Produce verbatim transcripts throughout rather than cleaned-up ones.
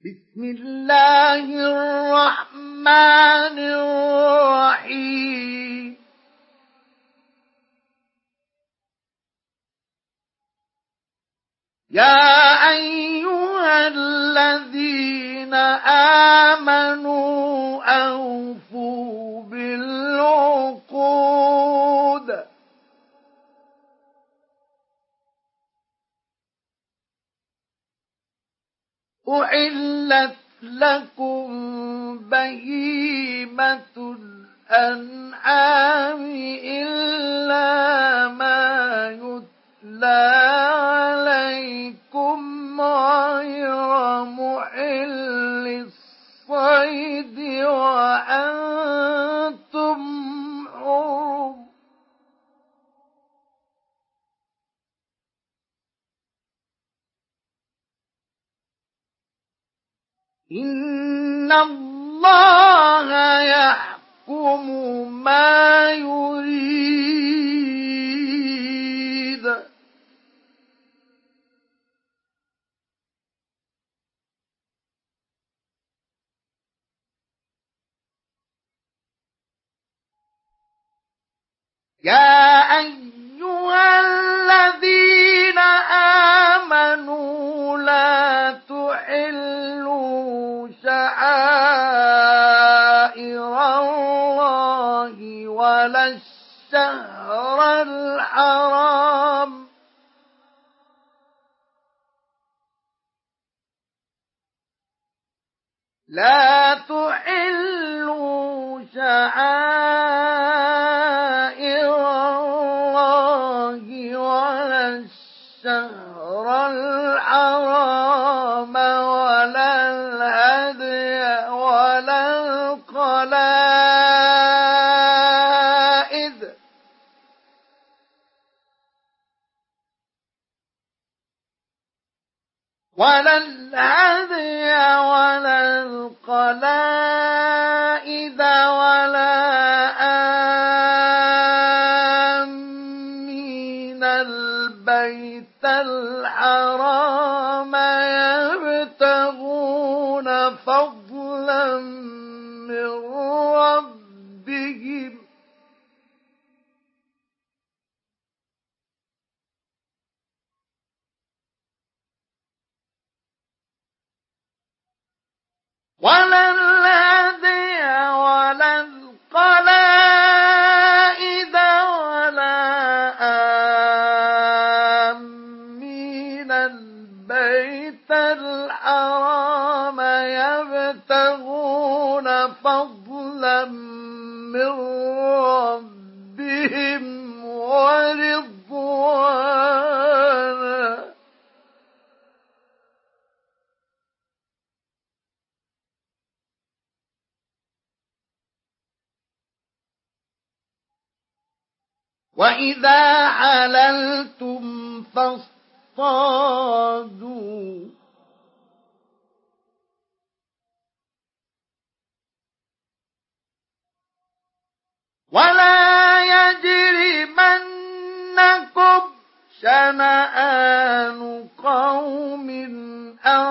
بسم الله الرحمن الرحيم يا أيها الذين آمنوا أوفوا بالعقود أحلت لكم بهيمة الأنعام إلا ما يتلى عليكم غير محل الصيد وأنتم حرم إن الله يحكم ما يريد يا أيها الذين آمنوا لا تحلوا شعائر الله ولا الشهر الحرام لا تحلوا شعائر الله ولا الشهر الحرام ولا الهدي ولا القلائد ولا الهدي ولا القلائد ولا آمين البيت الحرام يبتغون فضلا من ربهم ولا الهدي ولا القلائد ولا آمين البيت الحرام يبتغون فضلا من ربهم ورضوانا وإذا حللتم فاصطادوا ولا يجرمنكم شنآن قوم أن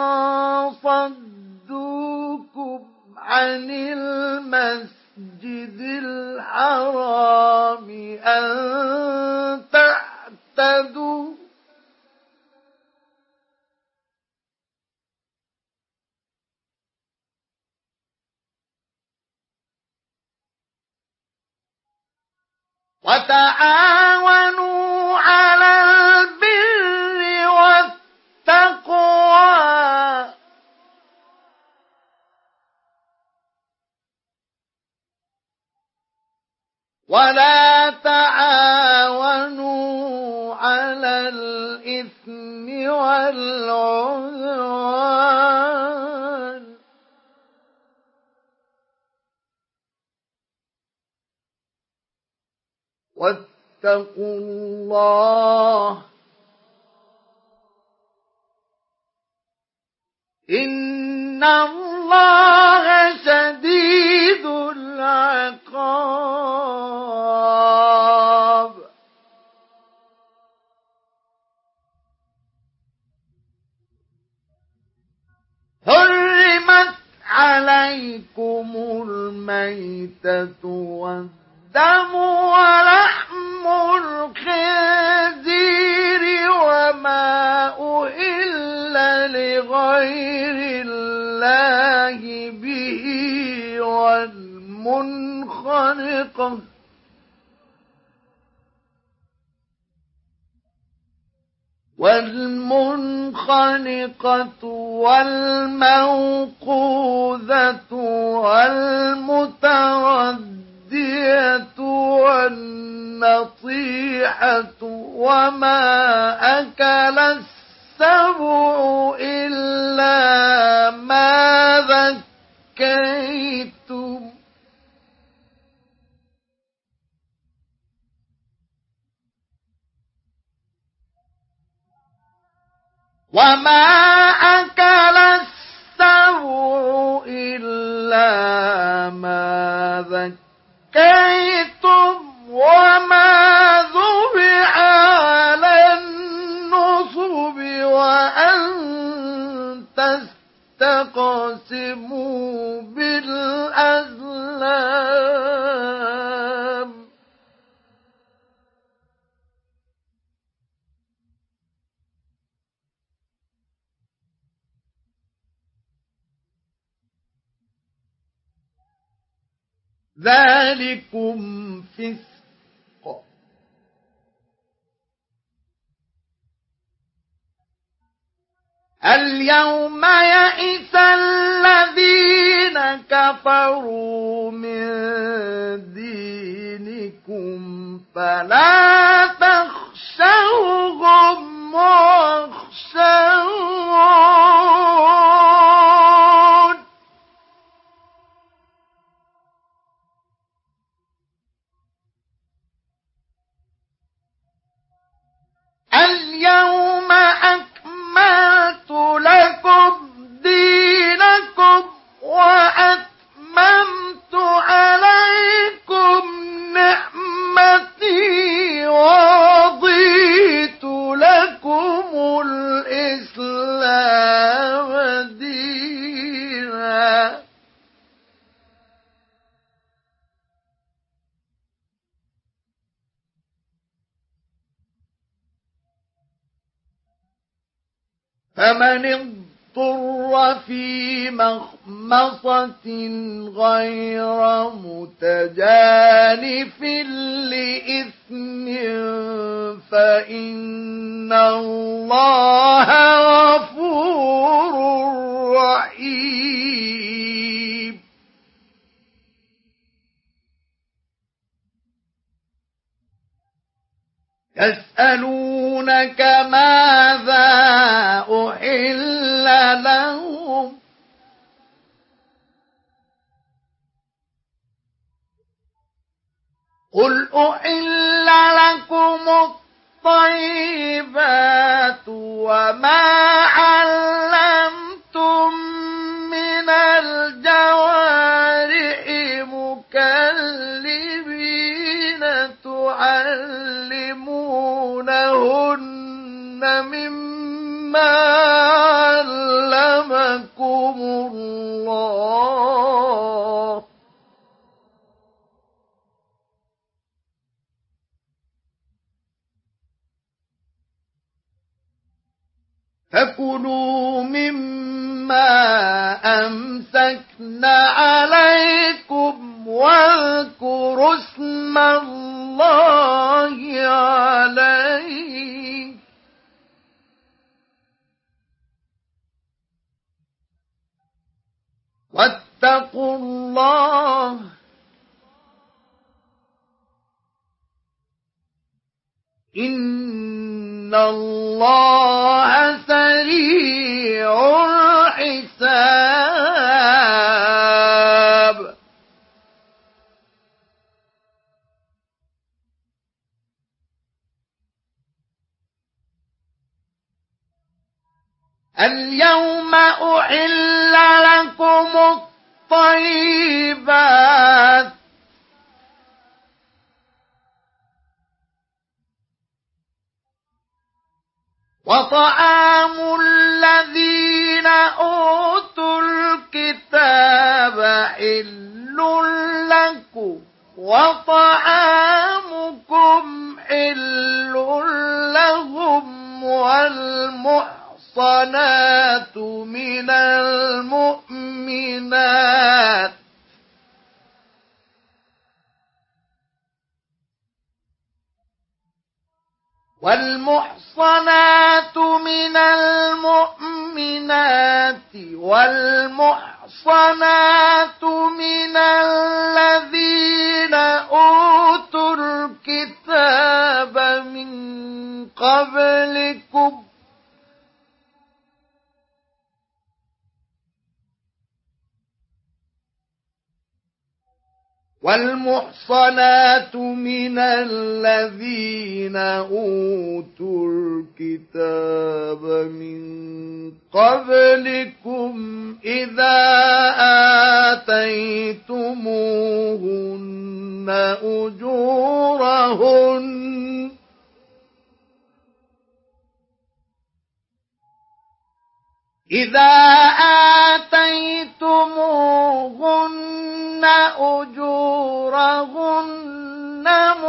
صدوكم عن المسجد الحرام أن تعتدوا وتعاونوا على البر والتقوى ولا تعاونوا على الإثم والعدوان واتقوا الله إن الله شديد العقاب حرمت عليكم الميتة والدم ولحم الخنزير وما أهل لغير الله به والمنخنقة والمنخنقة والموقوذة والمتردية والنطيحة وما أكل السبع إلا ما ذكيتم وما أكل السبع إلا ما ذكيتم وما ذبح على النصب وأن تستقسموا بالأزلام ذلكم فسق اليوم يئس الذين كفروا من دينكم فلا تخشوهم واخشون اليوم أكملت لكم دينكم وأتممت عليكم نعمتي ورضيت لكم الإسلام دينا فمن اضطر في مخمصة غير متجانف لإثم فإن الله غفور رحيم يسألونك ماذا أحل لهم قل أحل لكم الطيبات وما علمتم من الجوارح مكلبين تعلمونهن مما علمكم الله فكلوا مما أمسكن عليكم واذكروا اسم الله عليه واتقوا الله إن الله سريع الحساب اليوم أحل لكم الطيبات وطعام الذين أوتوا الكتاب وطعامكم حل لهم والمحصنات من المؤمنات والمحصنات من المؤمنات والمحصنات من الذين أوتوا الكتاب من قبلكم والمحصنات من الذين أوتوا الكتاب من قبلكم إذا آتيتموهن أجورهن إذا آتيتموهن أجورهن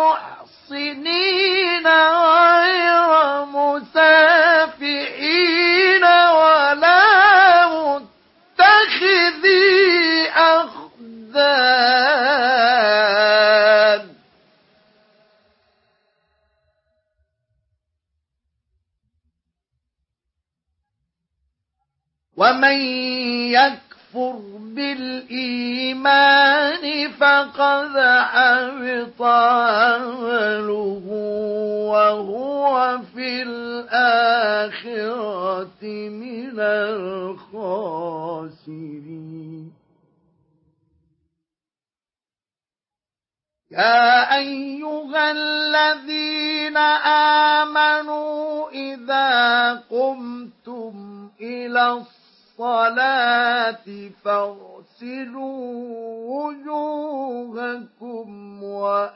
محصنين غير مسافحين ولا متخذي أخدان ومن يكفر بالإيمان فقد حبط عمله وهو في الآخرة من الخاسرين يا أيها الذين آمنوا إذا قمتم إلى الصلاة فاغسلوا وجوهكم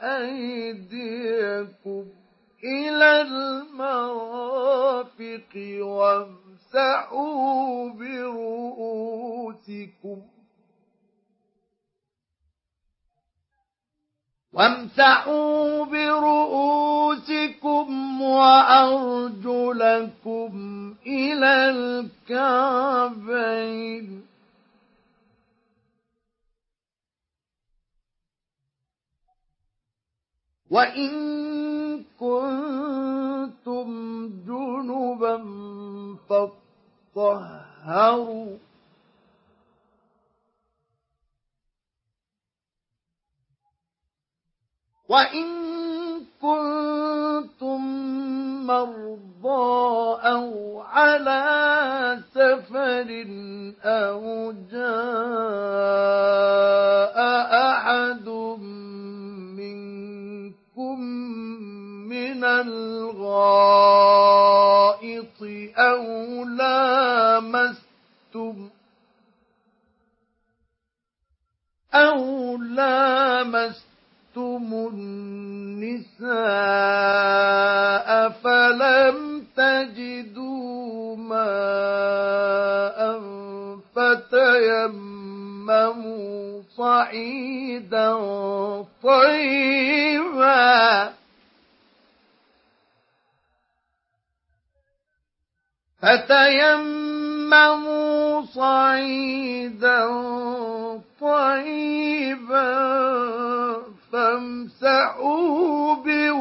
وأيديكم إلى المرافق وامسحوا برؤوسكم وامسحوا برؤوسكم وأرجلكم إلى الكعبين وإن كنتم جنبا فاطهروا وإن كنتم مرضى أو على سفر أو جاء أحد منكم من الغائط أو لامستم أو لامستم النساء فلم تجدوا ماء فتيمموا صعيدا طيبا فتيمموا صعيدا طيبا فامسحوا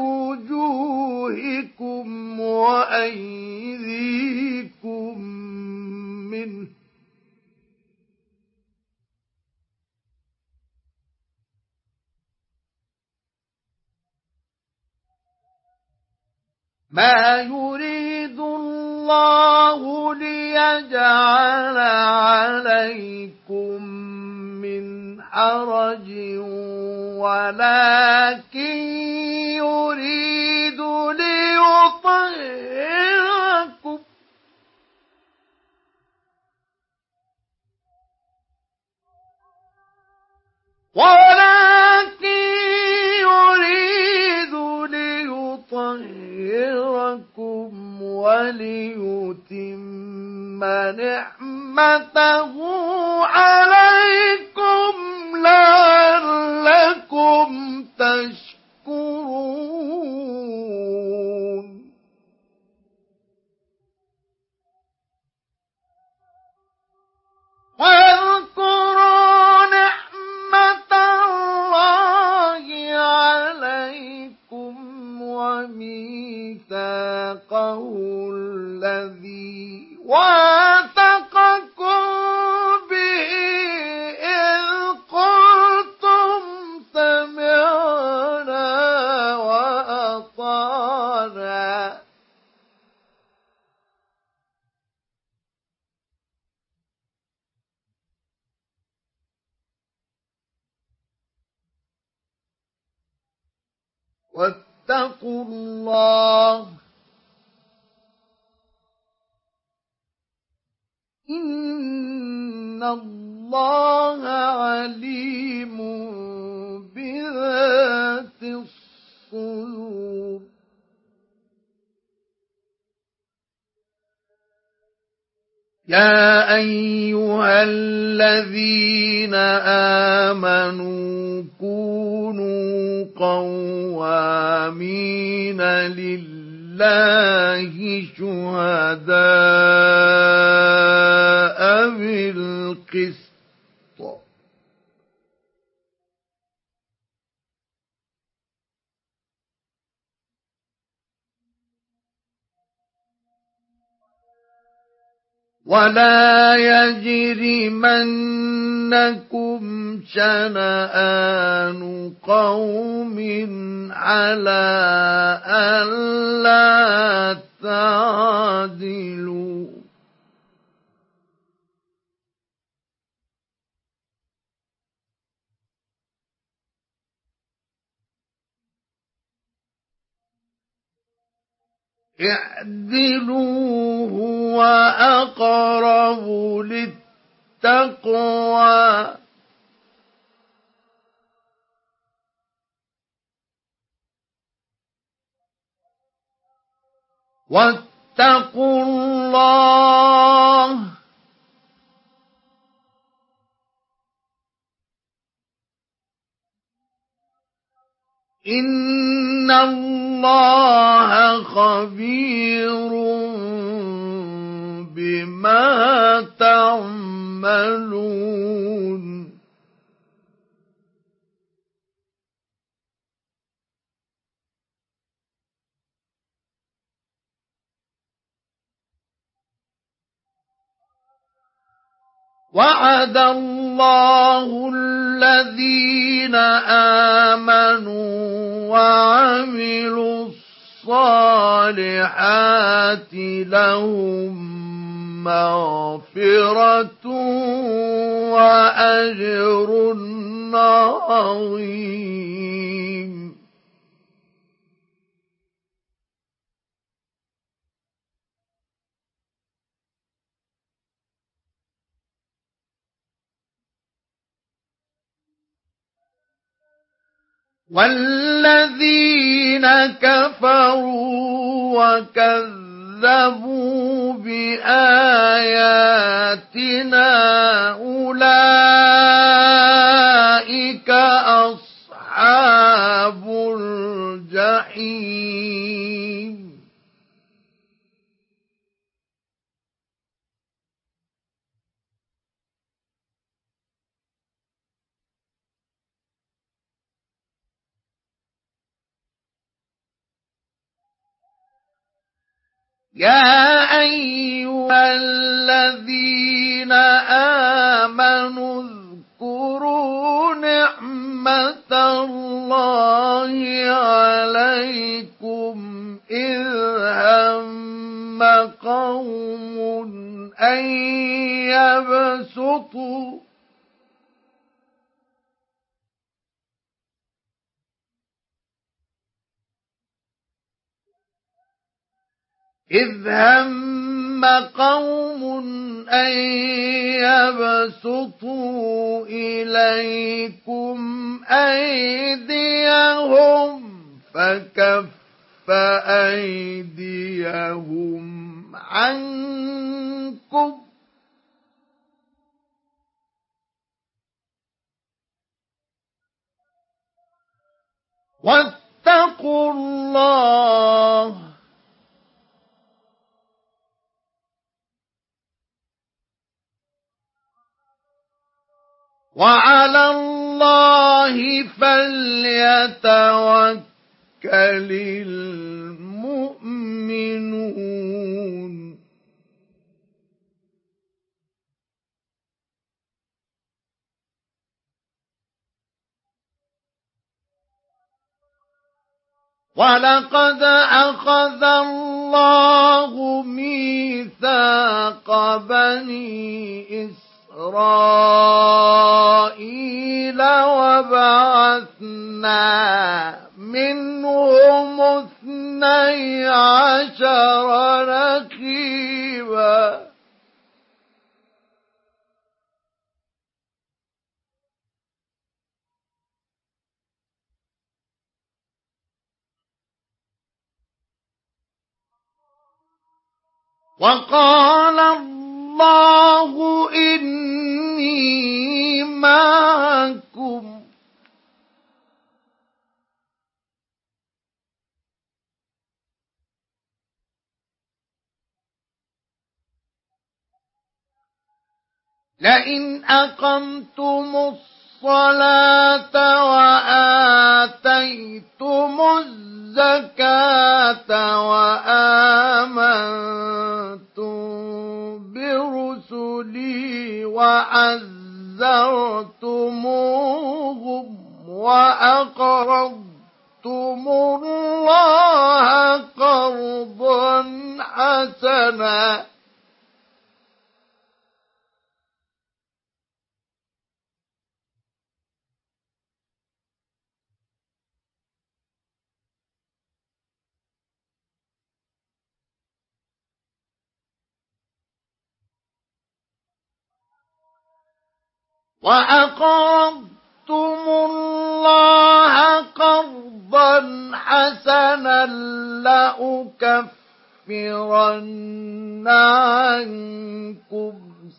بوجوهكم وأيديكم منه ما يريد الله ليجعل عليكم من حرج ولكن يريد ليطهركم ولكن يريد ليطهركم وليتم نعمته عليكم لعلكم واتقوا الله إن الله عليم بذات الصدور يا أيها الذين آمنوا كونوا قوامين لله شهداء بالقسط ولا يجرمنكم شنآن قوم على ألا تعدلوا اعدلوا هو أقرب للتقوى واتقوا الله إن الله خبير بما تعملون وعد الله الذين آمنوا وعملوا الصالحات لهم مغفرة وأجر عظيم والذين كفروا وكذبوا بآياتنا أولئك أصحاب الجحيم يا أيها الذين آمنوا اذكروا نعمة الله عليكم إذ هم قوم أن يبسطوا إذ هم قوم أن يبسطوا إليكم أيديهم فكف أيديهم عنكم واتقوا الله وعلى الله فليتوكل المؤمنون ولقد أخذ الله ميثاق بني إسرائيل وبعثنا منهم وقال الله إني معكم لئن أقمتم الصلاة وآتيتم الزكاة وآمنتم برسلي وعزرتموهم وأقرضتم الله قرضا حسنا وأقرضتم الله قرضا حسنا لأكفرن عنكم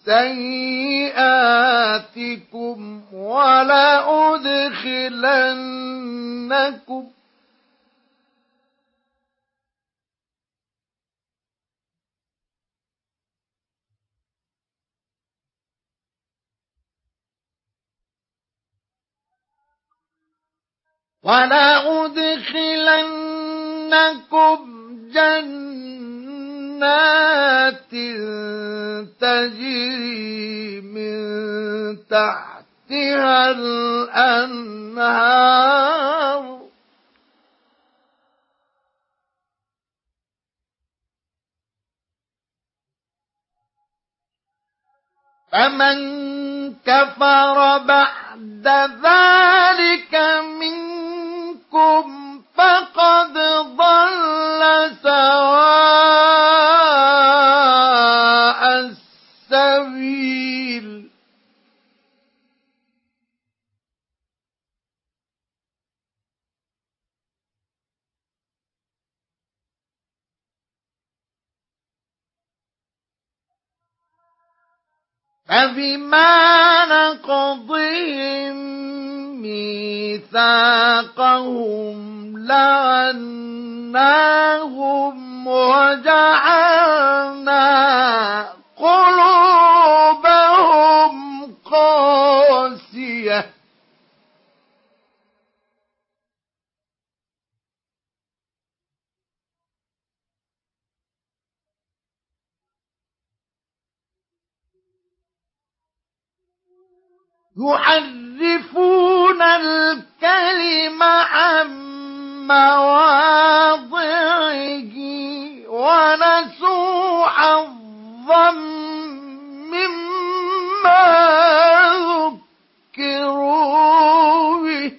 سيئاتكم ولأدخلنكم وَلَأُدْخِلَنَّكُمْ جَنَّاتٍ تَجْرِي مِن تَحْتِهَا الْأَنْهَارُ فَمَن كَفَرَ بَعْدَ ذَلِكَ مِنكُمْ فَقَدْ ضَلَّ سَوَاءَ السَّبِيلِ فَبِمَا نَقْضِهِم مِّيثَاقَهُمْ لَعَنَّاهُمْ وَجَعَلْنَا قُلُوبَهُمْ قَاسِيَةً يُحَرِّفُونَ الْكَلِمَ عَن مَّوَاضِعِهِ وَنَسُوا حَظًّا مِّمَّا ذُكِّرُوا بِهِ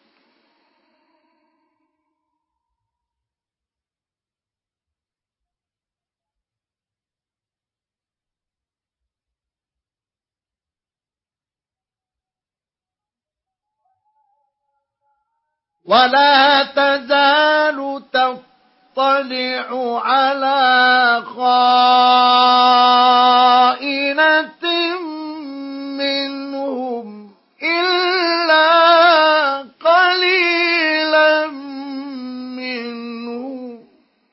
وَلَا تَزَالُ تَطَّلِعُ عَلَىٰ خَائِنَةٍ مِّنْهُمْ إِلَّا قَلِيلًا مِّنْهُمْ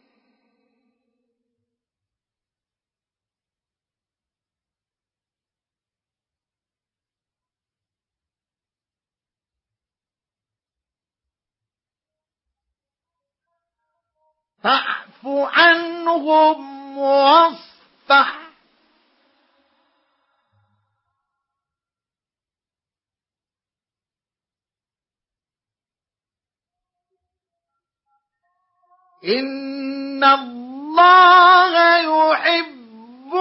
فاعف عنهم واصفح إن الله يحب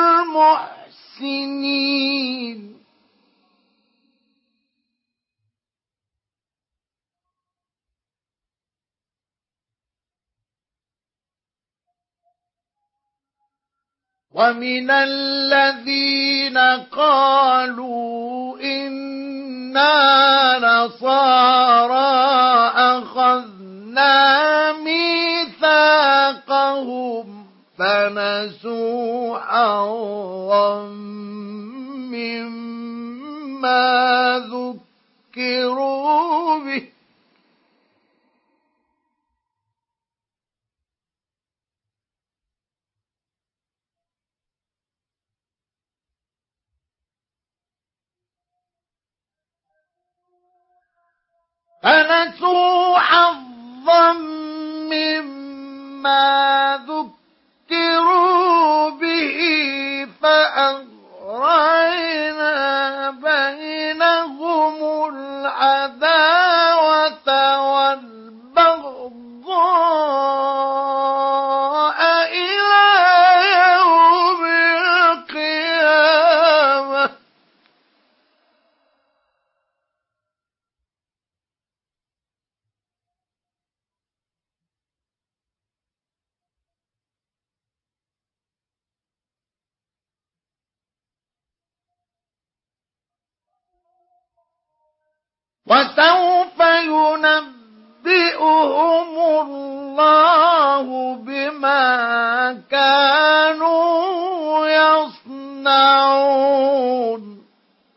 المحسنين ومن الذين قالوا إنا نصارى أخذنا ميثاقهم فنسوا حظا مما ذكروا به فنسوا حظا مما ذكروا به فأغرينا بينهم العداوة والبغضاء إلى يوم القيامة وسوف ينبئهم الله بما كانوا يصنعون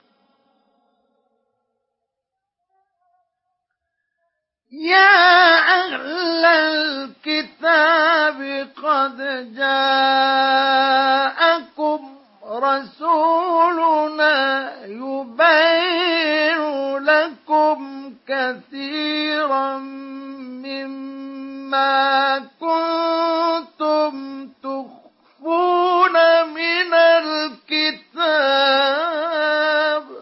يا أهل الكتاب قد جاءكم رسولنا يبين لكم كثيرا مما كنتم تخفون من الكتاب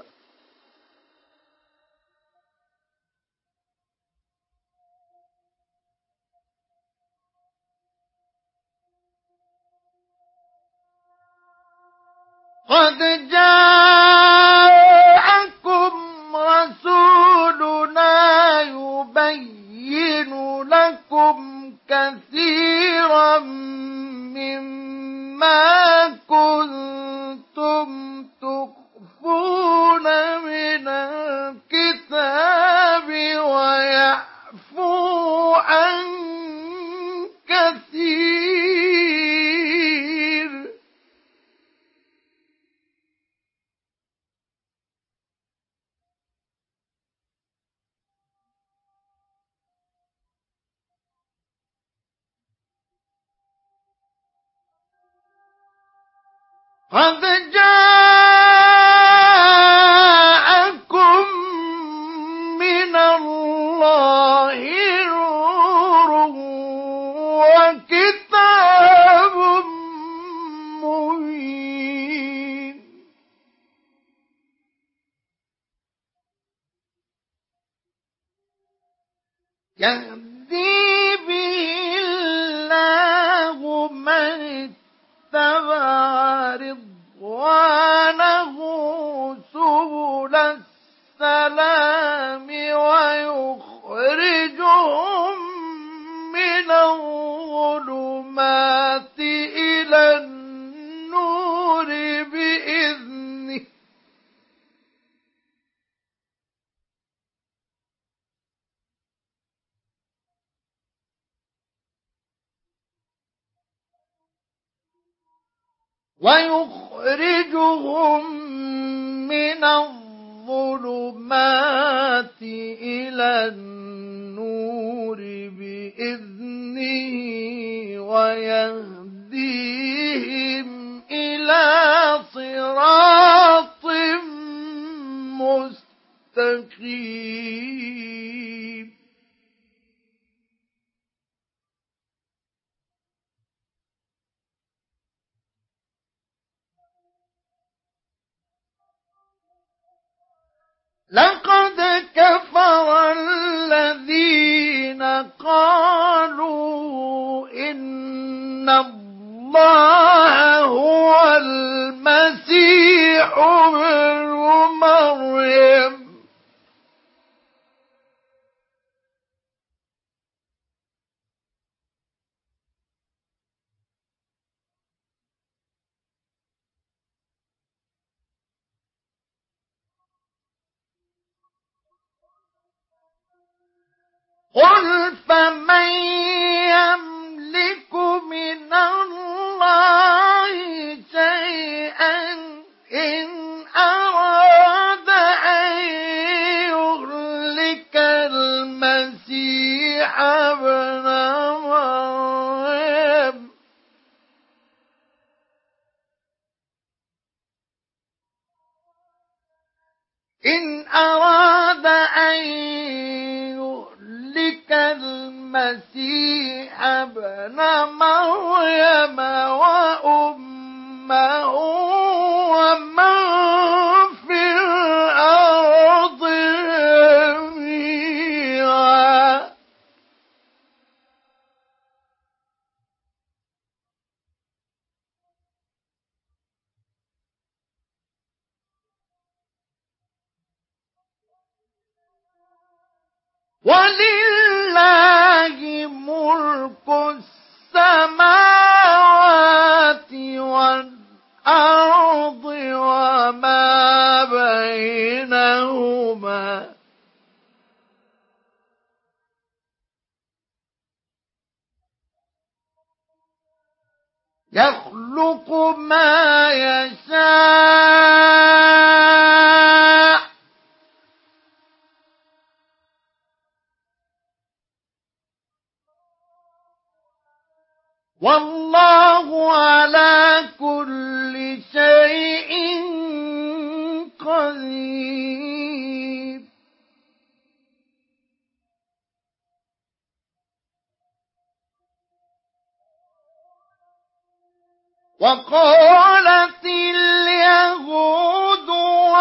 قد جاءكم رسولنا يبين لكم كثيرا مما كنتم تخفون من الكتاب ويعفو عن كثير قد جاءكم من الله نور وكتاب مبين يهدي به الله من اتبع رضوانه سبل السلام ويخرجهم من الظلمات إلى النور بإذنه ويخرجهم من الظلمات إلى النور بإذنه ويهديهم إلى صراط مستقيم لقد كفر الذين قالوا إن الله هو المسيح ابن مريم قل فمن يملك من الله إن أراد أن يهلك المسيح ابن مريم وأمه ومن في الأرض جميعا ولله ملك السماوات والأرض وما بينهما يخلق ما يشاء والله على كل شيء قدير وقالت اليهود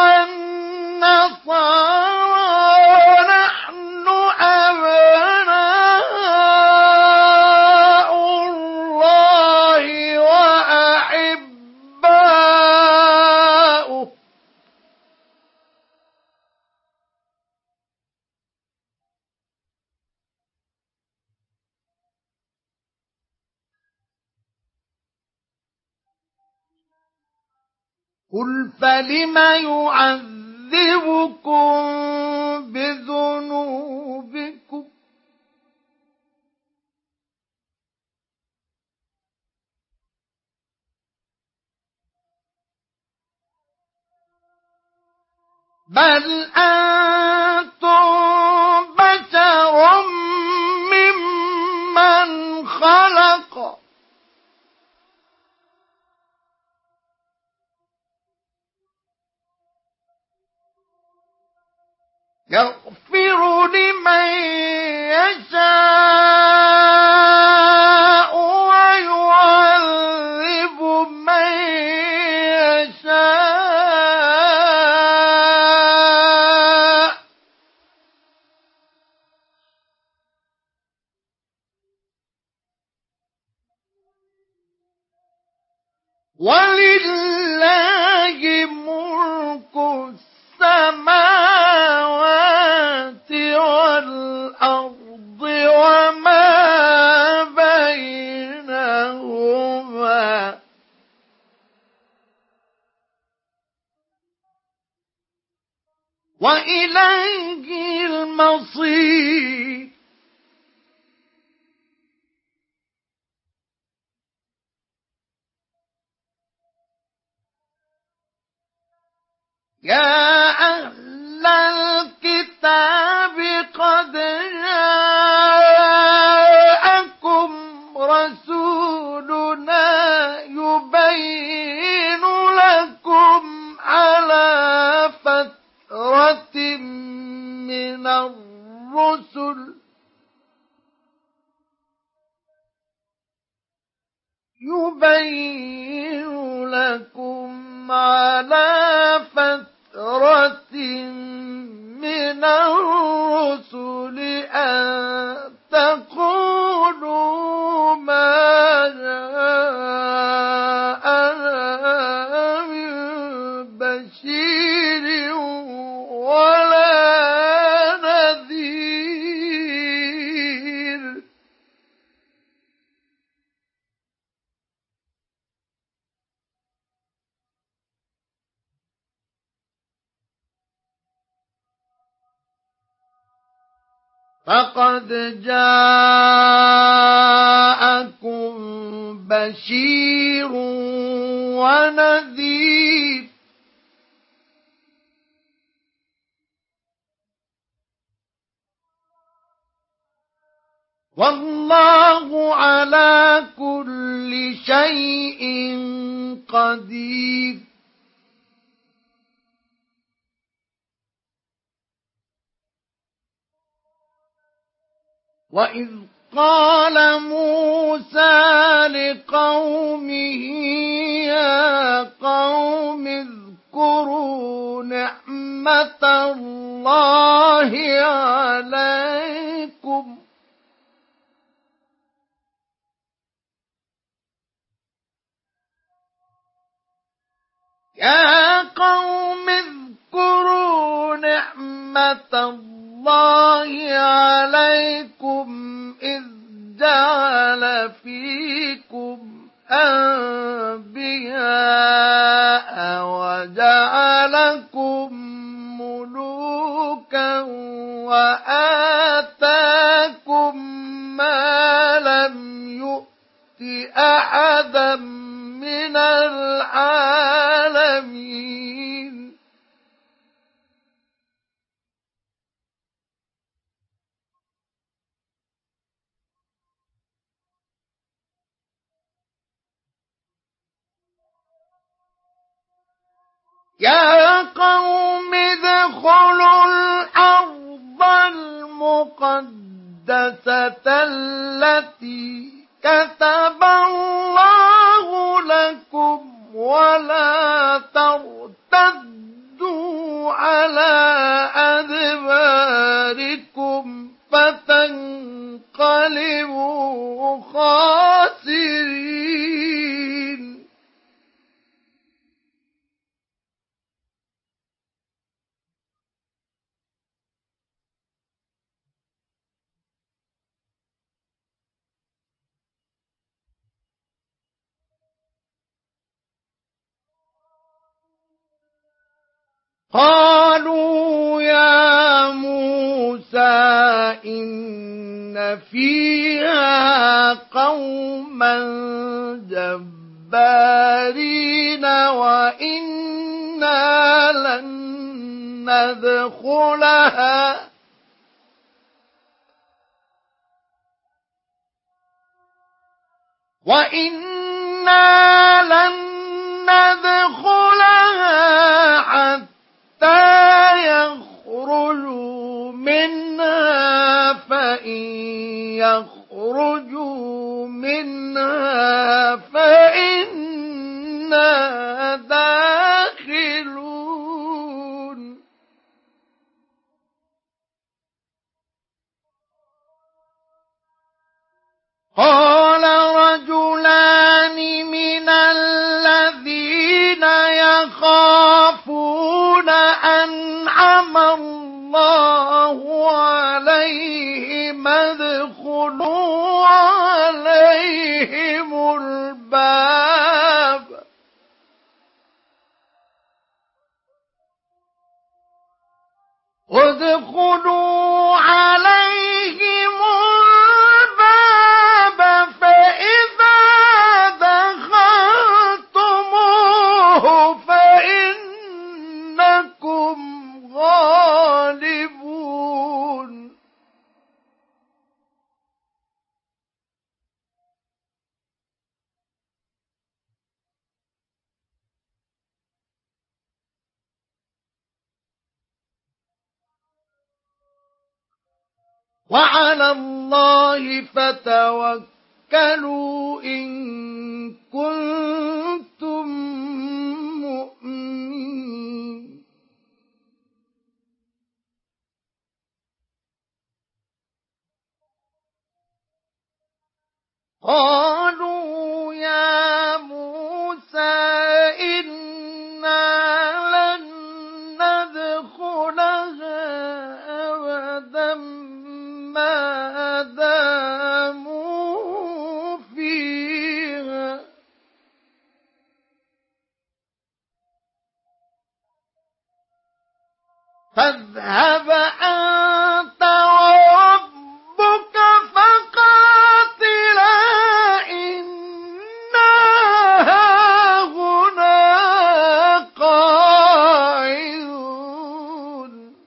والنصارى نحن أبناء الله وأحباؤه قل فلم يعذبكم بذنوبكم بل أنتم بشر ممن خلق يغفر لمن يشاء ويعذب من يشاء ولله ملك السماوات والأرض وما بينهما وإليه المصير يا أهل الكتاب قد جاءكم رسولنا يبين لكم على فترة من الرسل يبين لكم على فترة من الرسل أن تقولوا ما جاءنا من بشير ولا نذير فقد جاءكم بشير ونذير والله على كل شيء قدير وإذ قال موسى لقومه يا قوم اذكروا نعمة الله عليكم يا قوم اذكروا نعمة الله عليكم إذ جعل فيكم أنبياء وجعلكم ملوكا وآتاكم ما لم يؤت أحدا من العالمين يا قوم ادخلوا الأرض المقدسة التي كتب الله لكم ولا ترتدوا على أدباركم فتنقلبوا خاسرين قالوا يا موسى إن فيها قوما جبارين وإنا لن ندخلها وإنا لن ندخلها حتى يخرجوا منها فإن يخرجوا منها فإنا داخلون قال رجلان من الذين يخافون أنعم الله عليهم ادخلوا عليهم الباب ادخلوا عليهم الباب فإذا دخلتموه فإنكم غالبون وعلى الله فتوكلوا إن كنتم مؤمنين قالوا يا موسى إنا لن ندخلها أبدا ما داموا فيها فاذهب أنت وربك فقاتلا إنا هاهنا قاعدون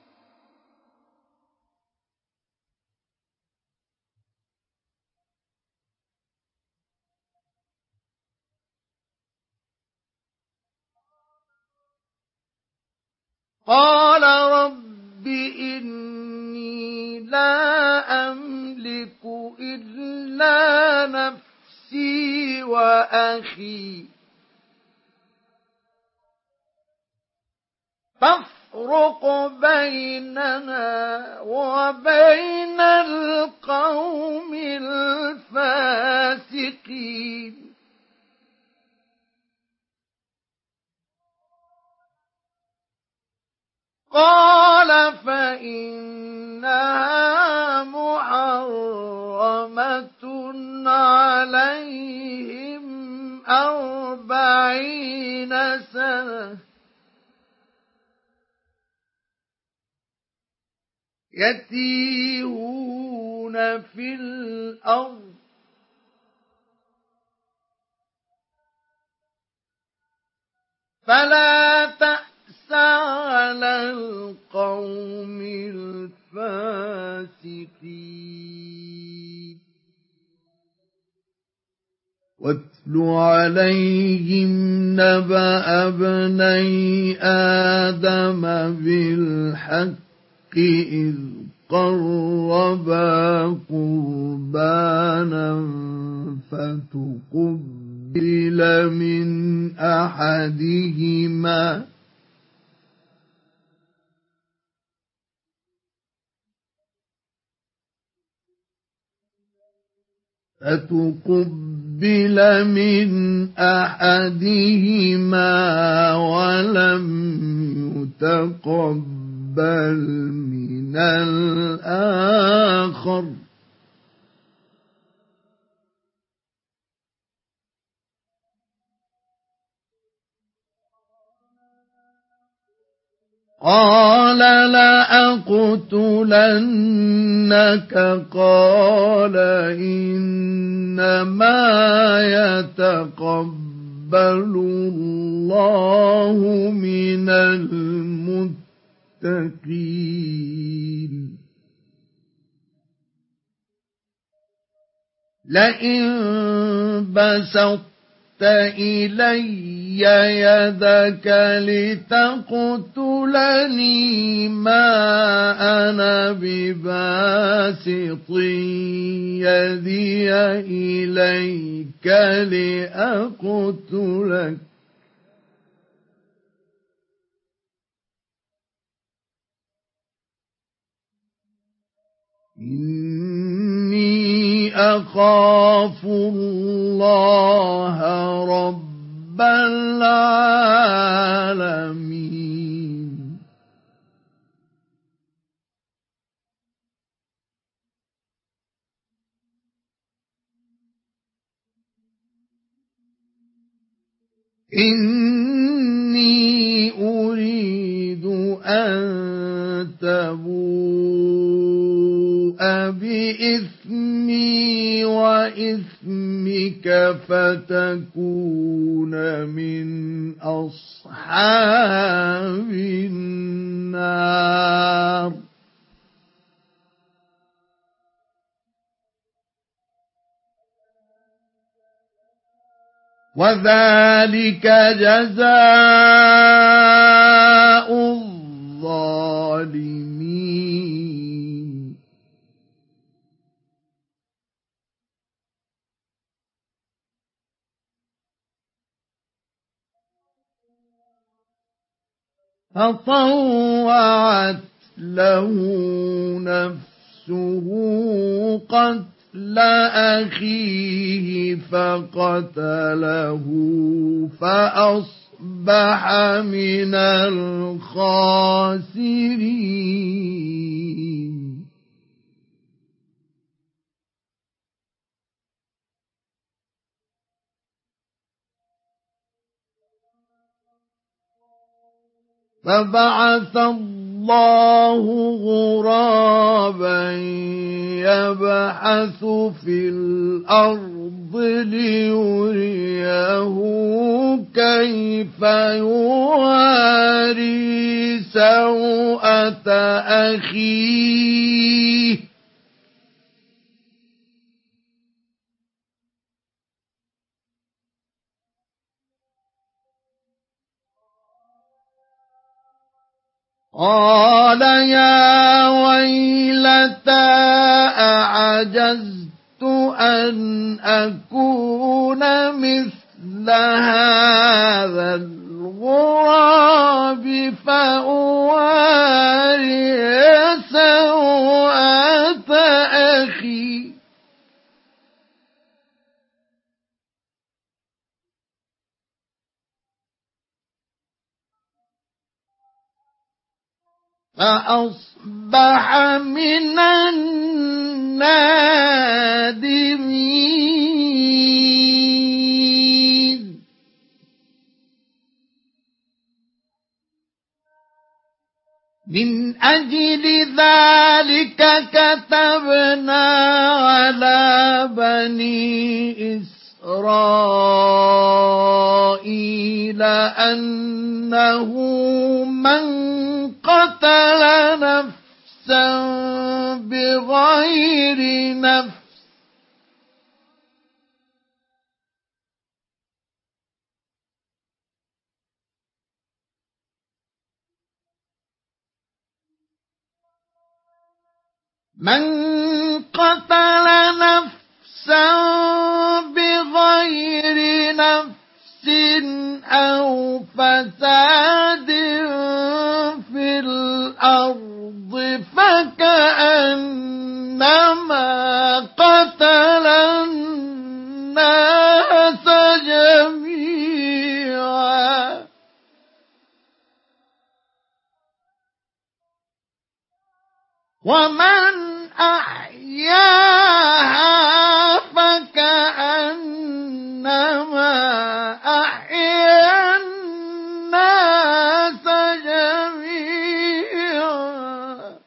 قال رب إني لا أملك إلا نفسي وأخي فافرق بيننا وبين القوم الفاسقين قال فإنها محرمة عليهم أربعين سنة يتيهون في الأرض فلا تأس على القوم الفاسقين واتل عليهم نبأ ابني آدم بالحق إذ قربا قربانا فتقبل من أحدهما فتقبل من أحدهما ولم يتقبل من الآخر قال لأقتلنك قال إنما يتقبل الله من المتقين لئن بسطت إلي يدك لتقتلني ما أنا بباسط يدي إليك لأقتلك إني أخاف الله رب العالمين إني أريد أن تبوء بإثمي وإثمك فتكون من أصحاب النار وذلك جزاء الظالمين فطوعت له نفسه قتل أخيه فقتله فأصبح من الخاسرين فبعث الله غرابا يبحث في الأرض ليريه كيف يواري سوءة أخيه قال يا ويلتى أعجزت أن أكون مثل هذا الغراب فأواري سوءة أخي. فأصبح من النادمين. من أجل ذلك كتبنا على بني إسرائيل أنه من قتل نفسا بغير نفس من قتل نفسا بغير نفس أو فساد في الأرض فكأنما قتل الناس جميعا. ومن أحياها فكأنما أحيا الناس جميعا.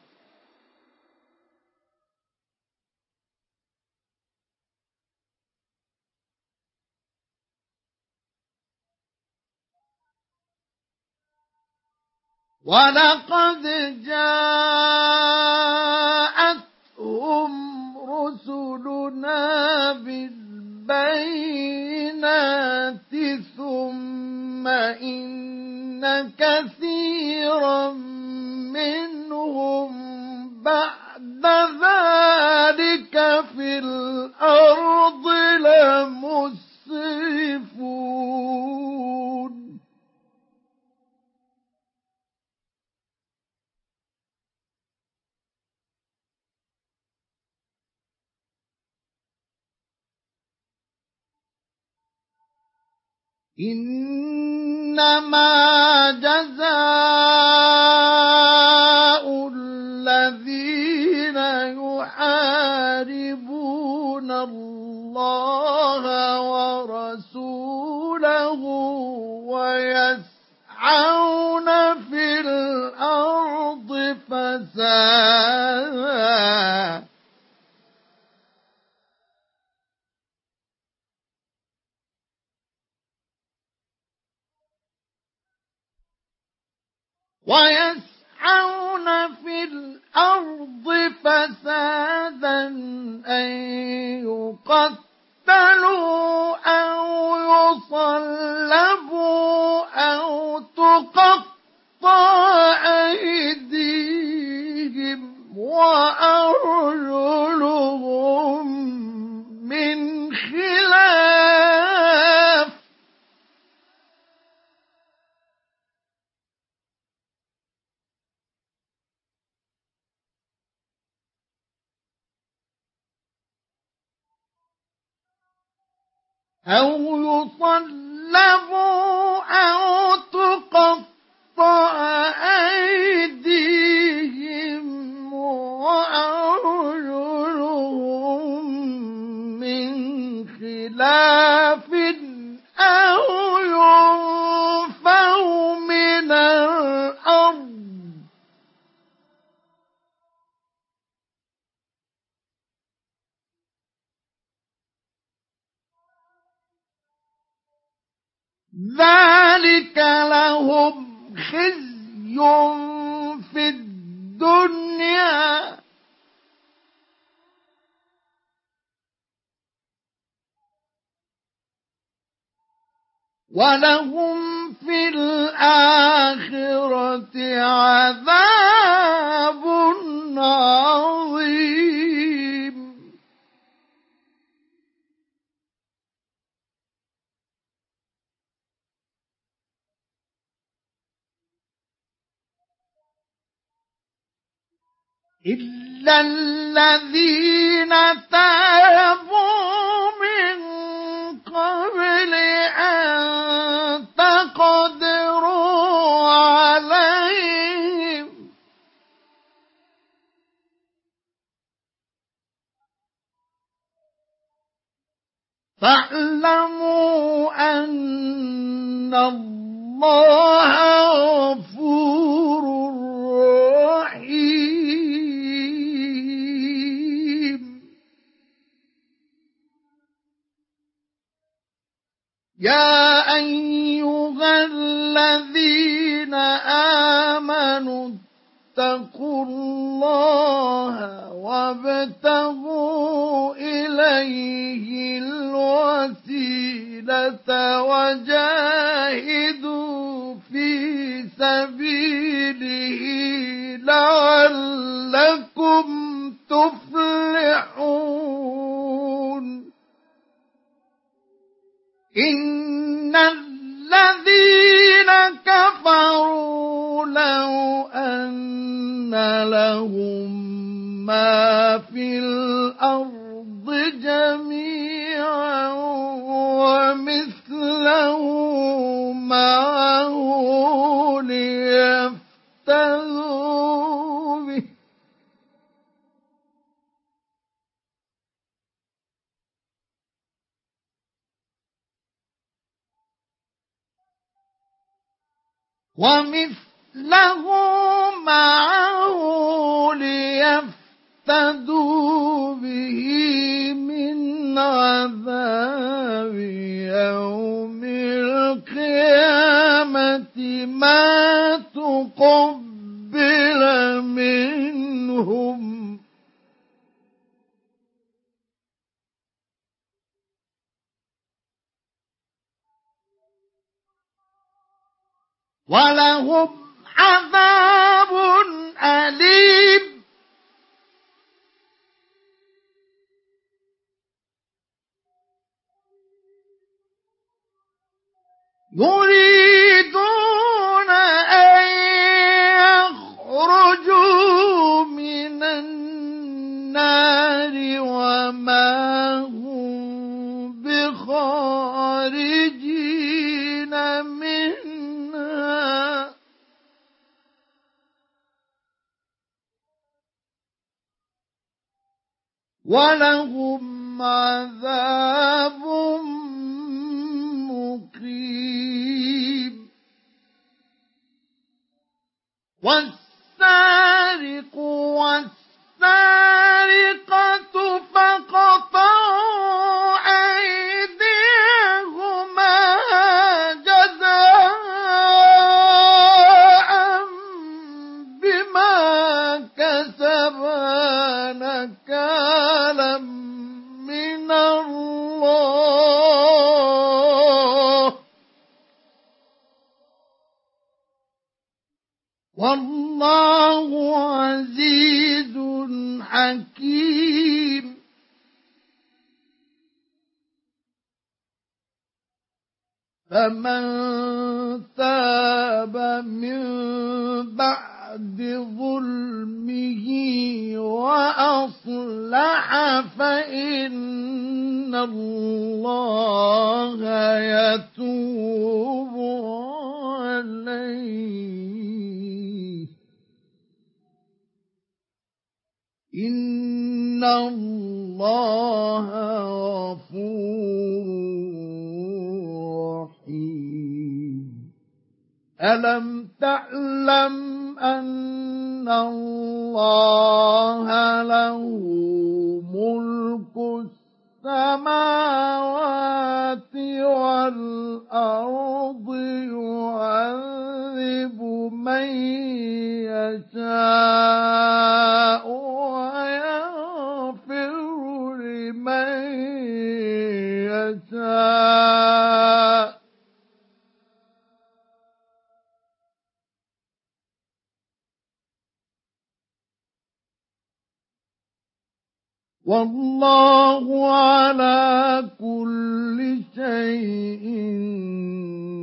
ولقد جاءتهم رسلنا بالبينات ثم إن كثيرا منهم بعد ذلك في الأرض لمسرفون. إنما جزاء الذين يحاربون الله ورسوله ويسعون في الأرض فسادا ويسعون في الأرض فسادا أن يقتلوا أو يصلبوا أو تقطع أيديهم وأرجلهم من خلاف أو يصلبوا أو تقطع أيديهم وأرجلهم من خلاف أو ينفوا من الأرض ذلك لهم خزي في الدنيا ولهم في الآخرة عذاب عظيم. إلا الذين تابوا من قبل أن تقدروا عليهم فاعلموا أن الله غفور رحيم. يا أيها الذين آمنوا اتقوا الله وابتغوا إليه الوسيلة وجاهدوا في سبيله لعلكم تفلحون. إن الذين كفروا لو أن لهم ما في الأرض جميعا ومثله معه ليفتدوا به ومثله معه ليفتدوا به من عذاب يوم القيامة ما تقبل منهم ولهم عذاب أليم. يريدون أن يخرجوا من النار وما هم بخارجين منها ولهم عذاب مقيم. والسارق والسارقة فقطعوا أيديهما جزاء بما كسبا نكالا من الله والله عزيز حكيم. فمن تاب من بعد ظلمه وأصلح فإن الله يتوب عليه إن الله غفور رحيم. ألم تعلم أن الله له ملك السماوات والأرض يعذب من يشاء ويغفر لمن يشاء والله على كل شيء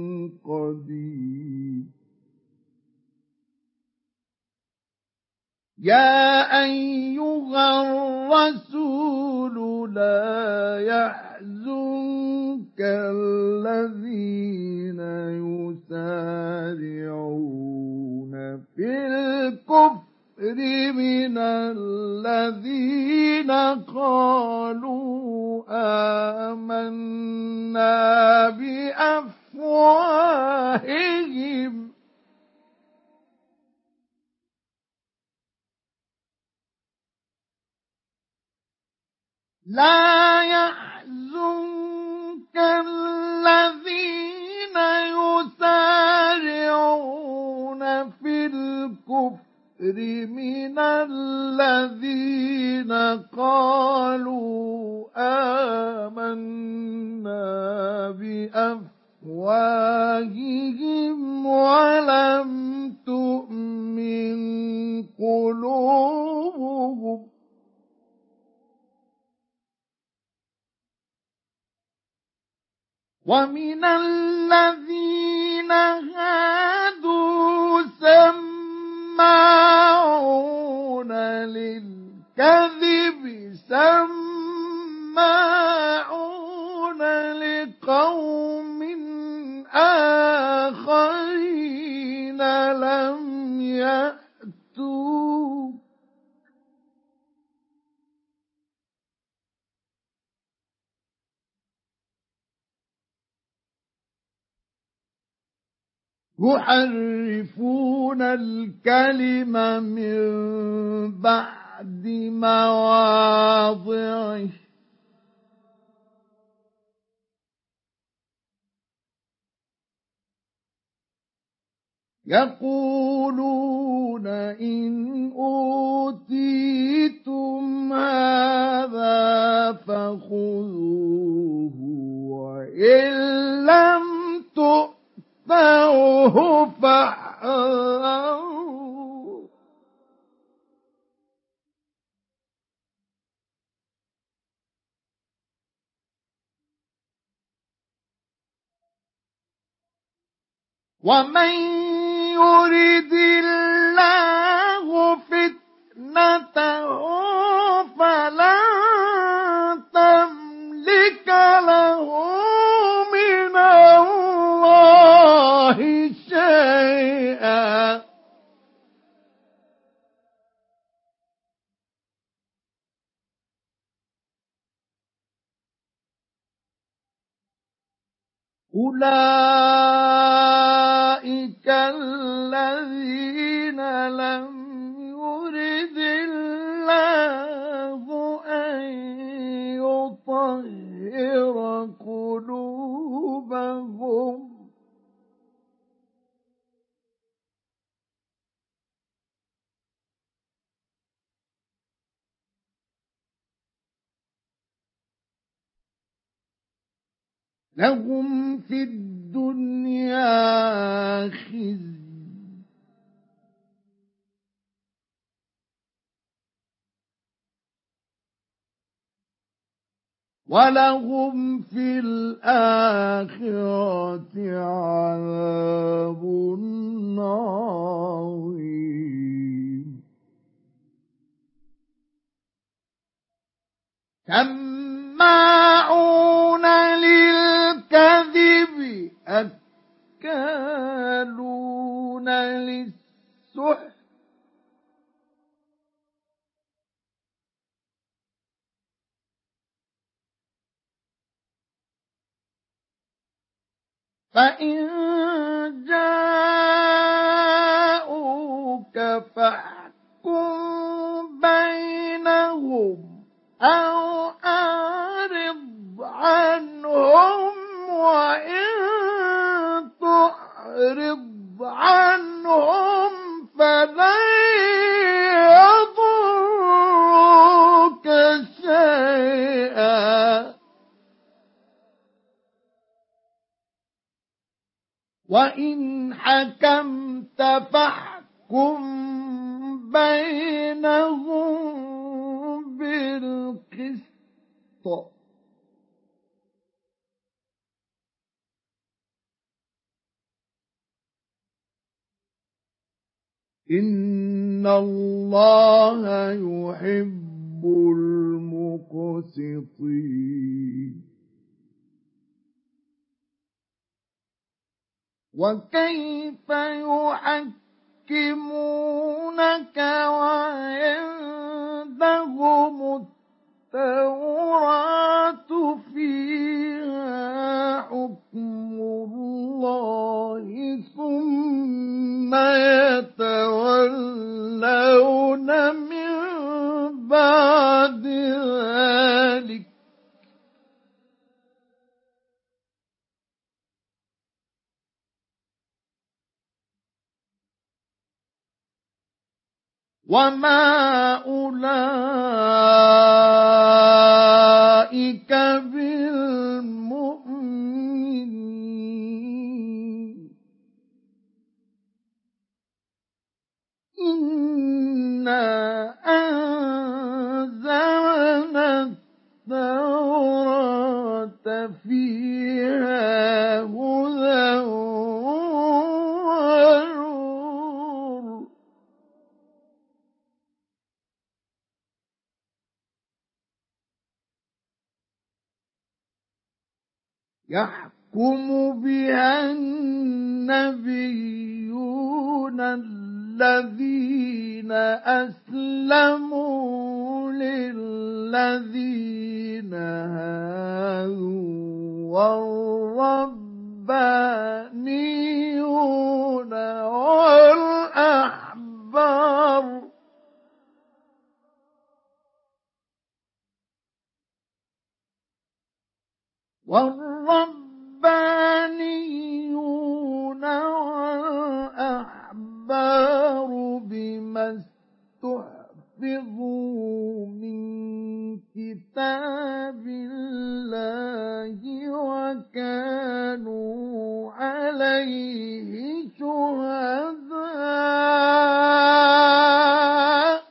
قدير. يا أيها الرسول لا يحزنك الذين يسارعون في الكفر من الذين قالوا آمنا بأفواههم لا يحزنك الذين يسارعون في الكفر من الذين قالوا آمنا بأفواههم ولم تؤمن قلوبهم ومن الذين هادوا سماعون للكذب سماعون لقوم آخرين لم يأتوا يحرفون الكلم من بعد مواضعه يقولون إن أوتيتم هذا فخذوه وإن لم تؤتوا فَأْتُوهُ فَاحْذَرُوا وَمَن يُرِدِ اللَّهُ فِتْنَتَهُ فَلَن تَمْلِكَ لَهُ مِنَ اللَّهِ شَيْئًا أولئك الذين لم يرد الله أن يطهر قلوبهم لهم في الدنيا خزي ولهم في الآخرة عذاب عظيم سماعون للكذب أكالون للسحت فإن جاءوك فاحكم بينهم أو أعرض عنهم وإن تعرض عنهم فلن يضروك شيئا وإن حكمت فاحكم بينهم بالقسط إن إِنَّ اللَّهَ يُحِبُّ الْمُقْسِطِينَ وَكَيْفَ يُحَكِّمُونَكَ وَعِندَهُمُ التَّوْرَاةُ فِيهَا حُكْمُ اللَّهِ ثُمَّ يَتَوَلَّوْنَ مِن بَعْدِ ذَلِكَ وَمَا أُولَئِكَ بِالْمُؤْمِنِينَ إِنَّا أَنزَلْنَا التَّوْرَاةَ فِيهَا هُدًى وَنُورٌ يَحْكُمُ بِهَا النَّبِيُّونَ الَّذِينَ أَسْلَمُوا لِلَّذِينَ هَادُوا وَالرَّبَّانِيُّونَ وَالْأَحْبَارُ والربانيون والأحبار بما استحفظوا من كتاب الله وكانوا عليه شهداء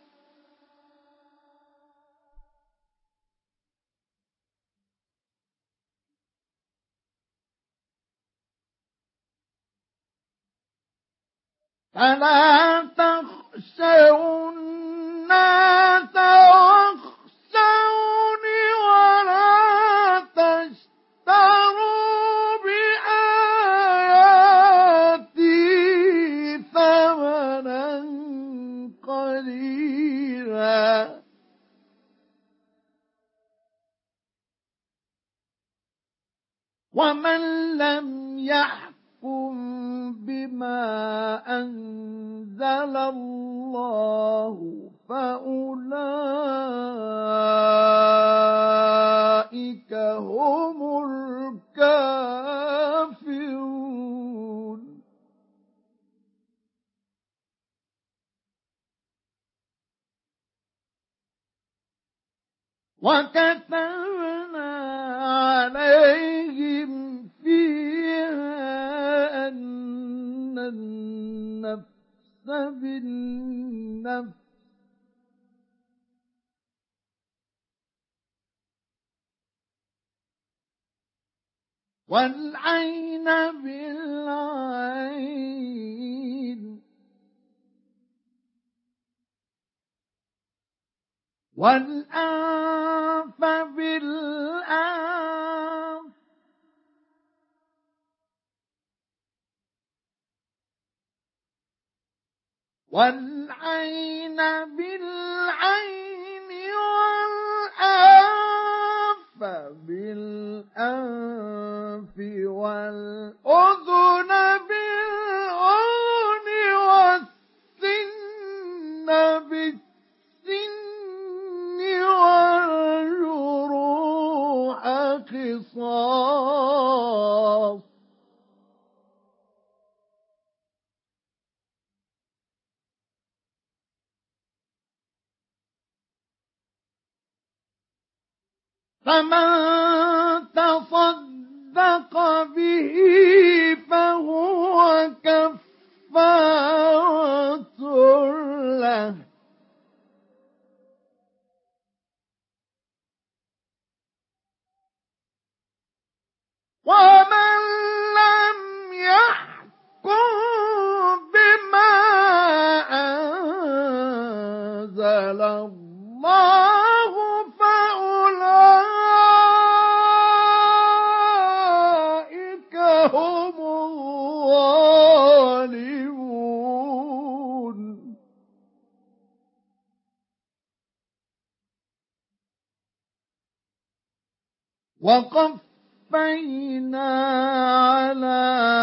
فلا تخشوا الناس واخشوني ولا تشتروا بآياتي ثمنا قليلا ومن لم يحكم بما أنزل الله فأولئك هم الكافرون وكتبنا عليهم فيها أن النفس بالنفس والعين بالعين والأنف بالأنف والعين بالعين والأنف بالأنف والأذن بالأذن والسن بالسن والجروح قصاص فمن تصدق به فهو كفارة له ومن لم يحكم بما أنزل أنزل الله فأولئك هم الظالمون. وقفينا على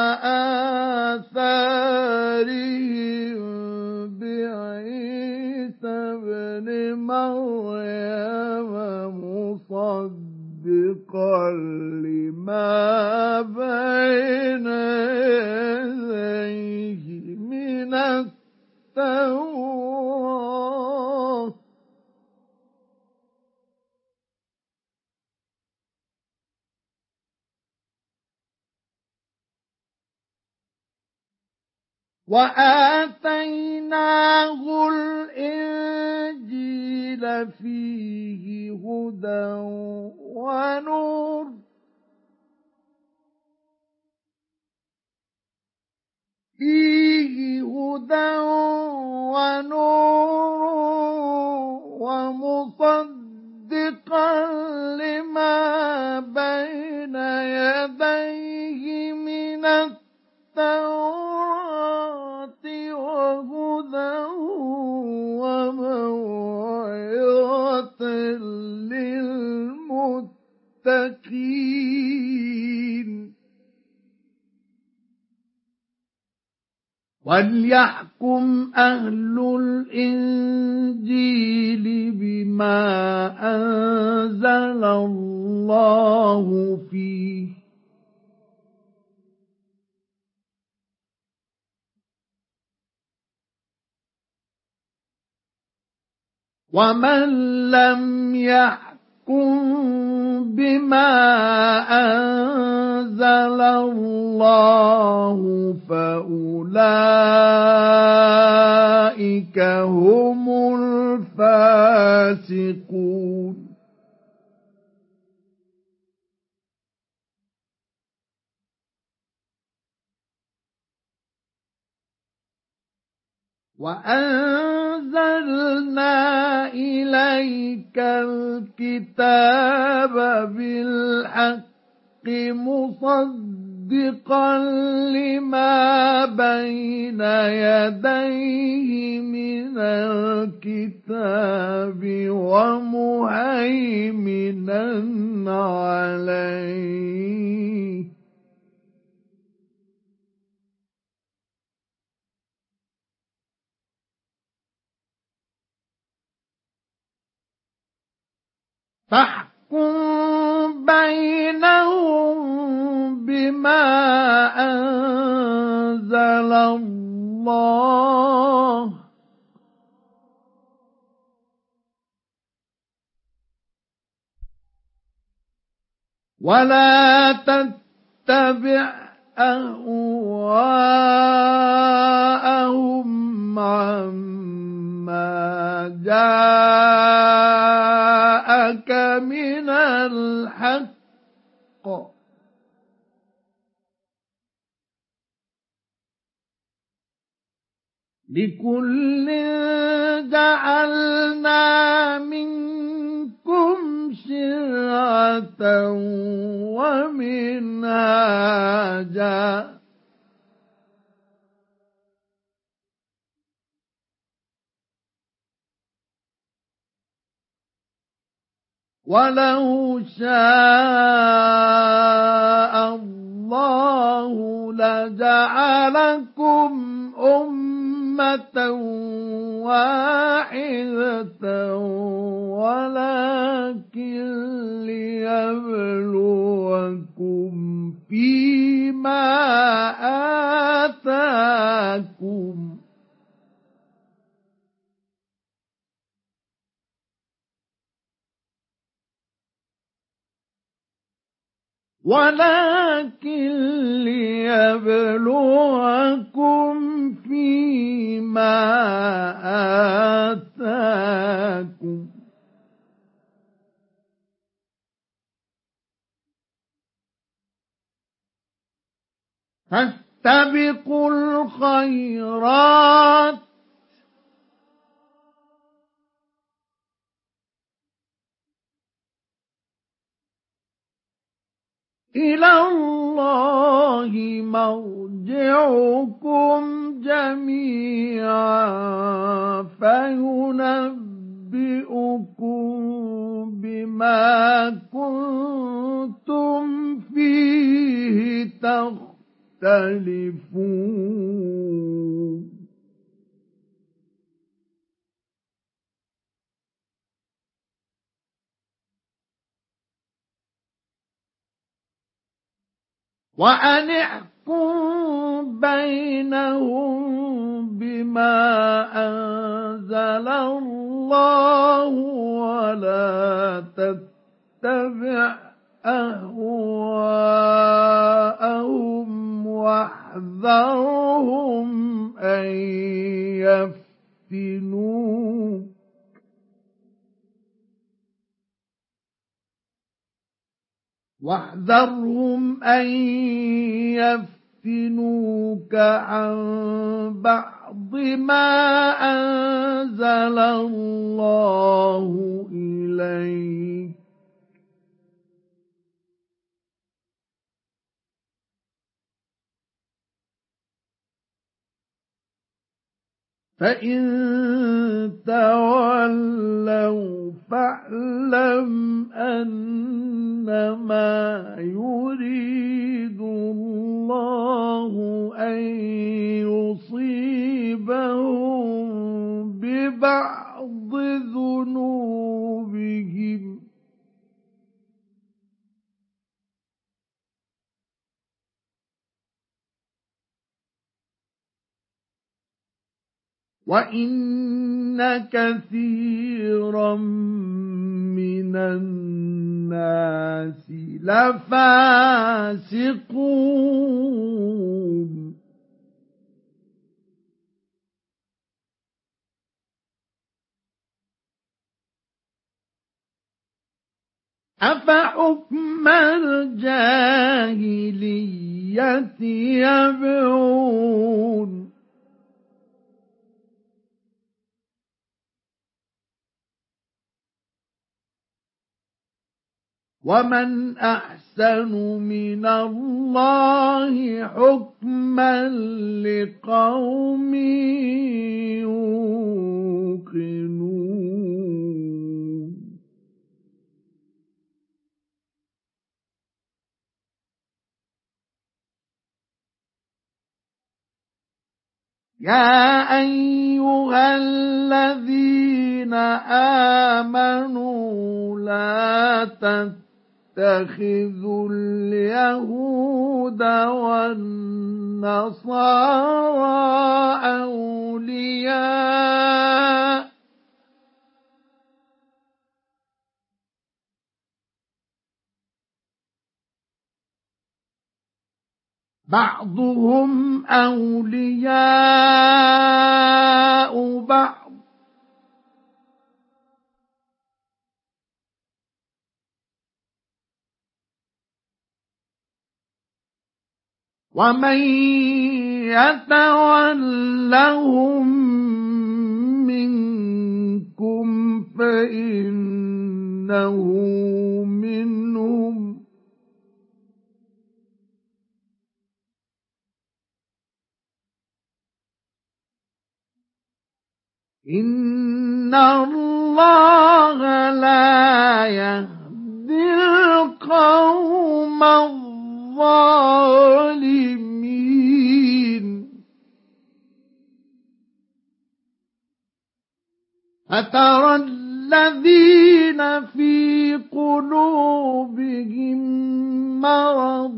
آثارهم بعيسى ابن مريم مصدقا لما بين يديه من التوراة وآتيناه الإنجيل فيه هدى ونور فيه هدى ونور ومصدقا لما بين يديه من التوراة وهدى وموعظة للمتقين. وليحكم أهل الإنجيل بما أنزل الله فيه ومن لم يحكم بما أنزل الله فأولئك هم الفاسقون. وأنزلنا إليك الكتاب بالحق مصدقا لما بين يديه من الكتاب ومهيمنا عليه فاحكم بينهم بما أنزل الله ولا تتبع أهواءهم عما جاءك من الحق لكل جعلنا منكم شرعة ومنهاجا ولو شاء الله لجعلكم أمة واحدة ولكن ليبلوكم فيما آتاكم ولكن ليبلوكم فيما آتاكم فاستبقوا الخيرات إلى الله مرجعكم جميعا فينبئكم بما كنتم فيه تختلفون وأن احكم بينهم بما أنزل الله ولا تتبع أهواءهم واحذرهم أن يفتنوك واحذرهم أن يفتنوك عن بعض ما أنزل الله إليك فإن تولوا فاعلم أنما يريد الله أن يصيبهم ببعض ذنوبهم وَإِنَّ كَثِيرًا مِنَ النَّاسِ لَفَاسِقُونَ أَفَحُكْمَ الْجَاهِلِيَّةِ يَبْغُونَ وَمَنْ أَحْسَنُ مِنَ اللَّهِ حُكْمًا لِقَوْمٍ يُوقِنُونَ يَا أَيُّهَا الَّذِينَ آمَنُوا لَا تَتَّخِذُوا الْيَهُودَ وَالنَّصَارَىٰ أَوْلِيَاءَ بَعْضُهُمْ أَوْلِيَاءُ بَعْضٍ وَمَن يَتَوَلَّهُم مِّنكُمْ فَإِنَّهُ مِنْهُمْ ۗ إِنَّ اللَّهَ لَا يَهْدِي الْقَوْمَ الظَّالِمِينَ فَتَرَى الَّذِينَ فِي قُلُوبِهِم مَّرَضٌ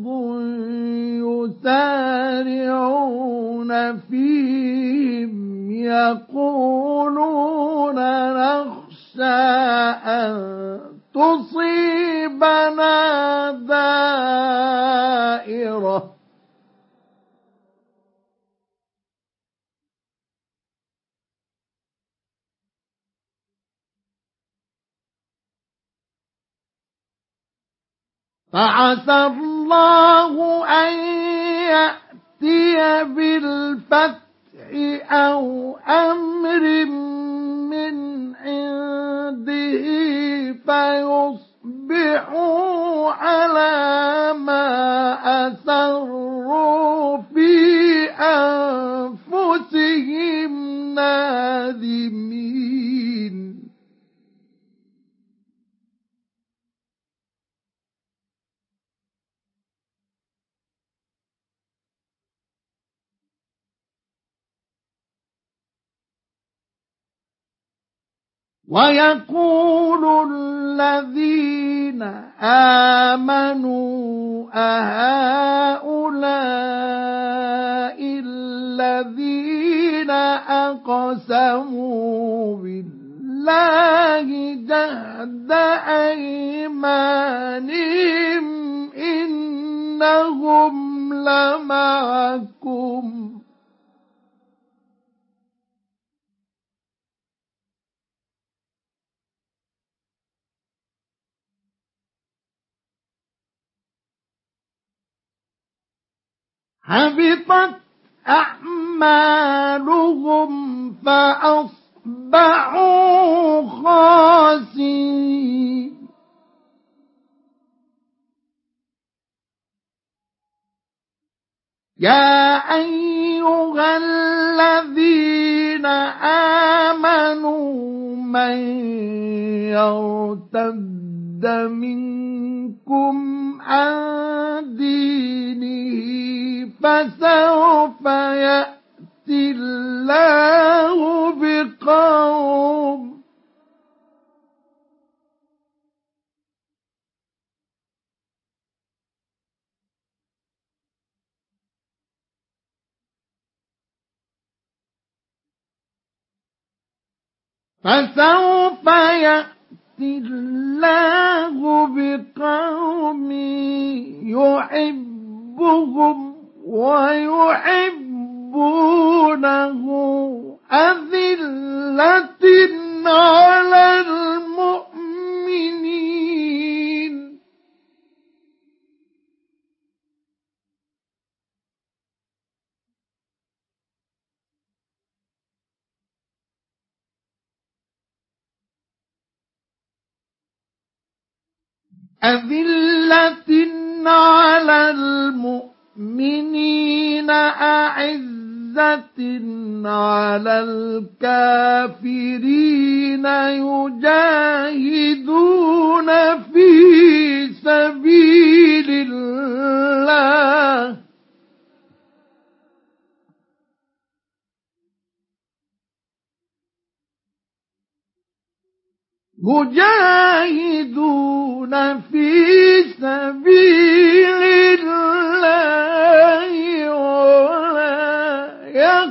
يُسَارِعُونَ فِيهِمْ يَقُولُونَ نَخْشَىٰ أَن تُصِيبَنَا دَائِرَةٌ فَعَسَى اللَّهُ أَن يَأْتِيَ بِالْفَتْحِ أَوْ أَمْرٍ مِّنْ عِندِهِ فَيُصْبِحُوا عَلَىٰ مَا ويقول الذين آمنوا أهؤلاء الذين أقسموا بالله جهد أيمانهم إنهم لمعكم حبطت أعمالهم فأصبحوا خاسرين يا أيها الذين آمنوا من يرتد منكم عن دينه فسوف يأتي الله بقوم فسوف يأتي الله بقوم يحبهم ويحبونه أذلة على المؤمنين أذلة على المؤمنين أعزة على الكافرين يجاهدون في سبيل الله مجاهدون في سبيل الله ولا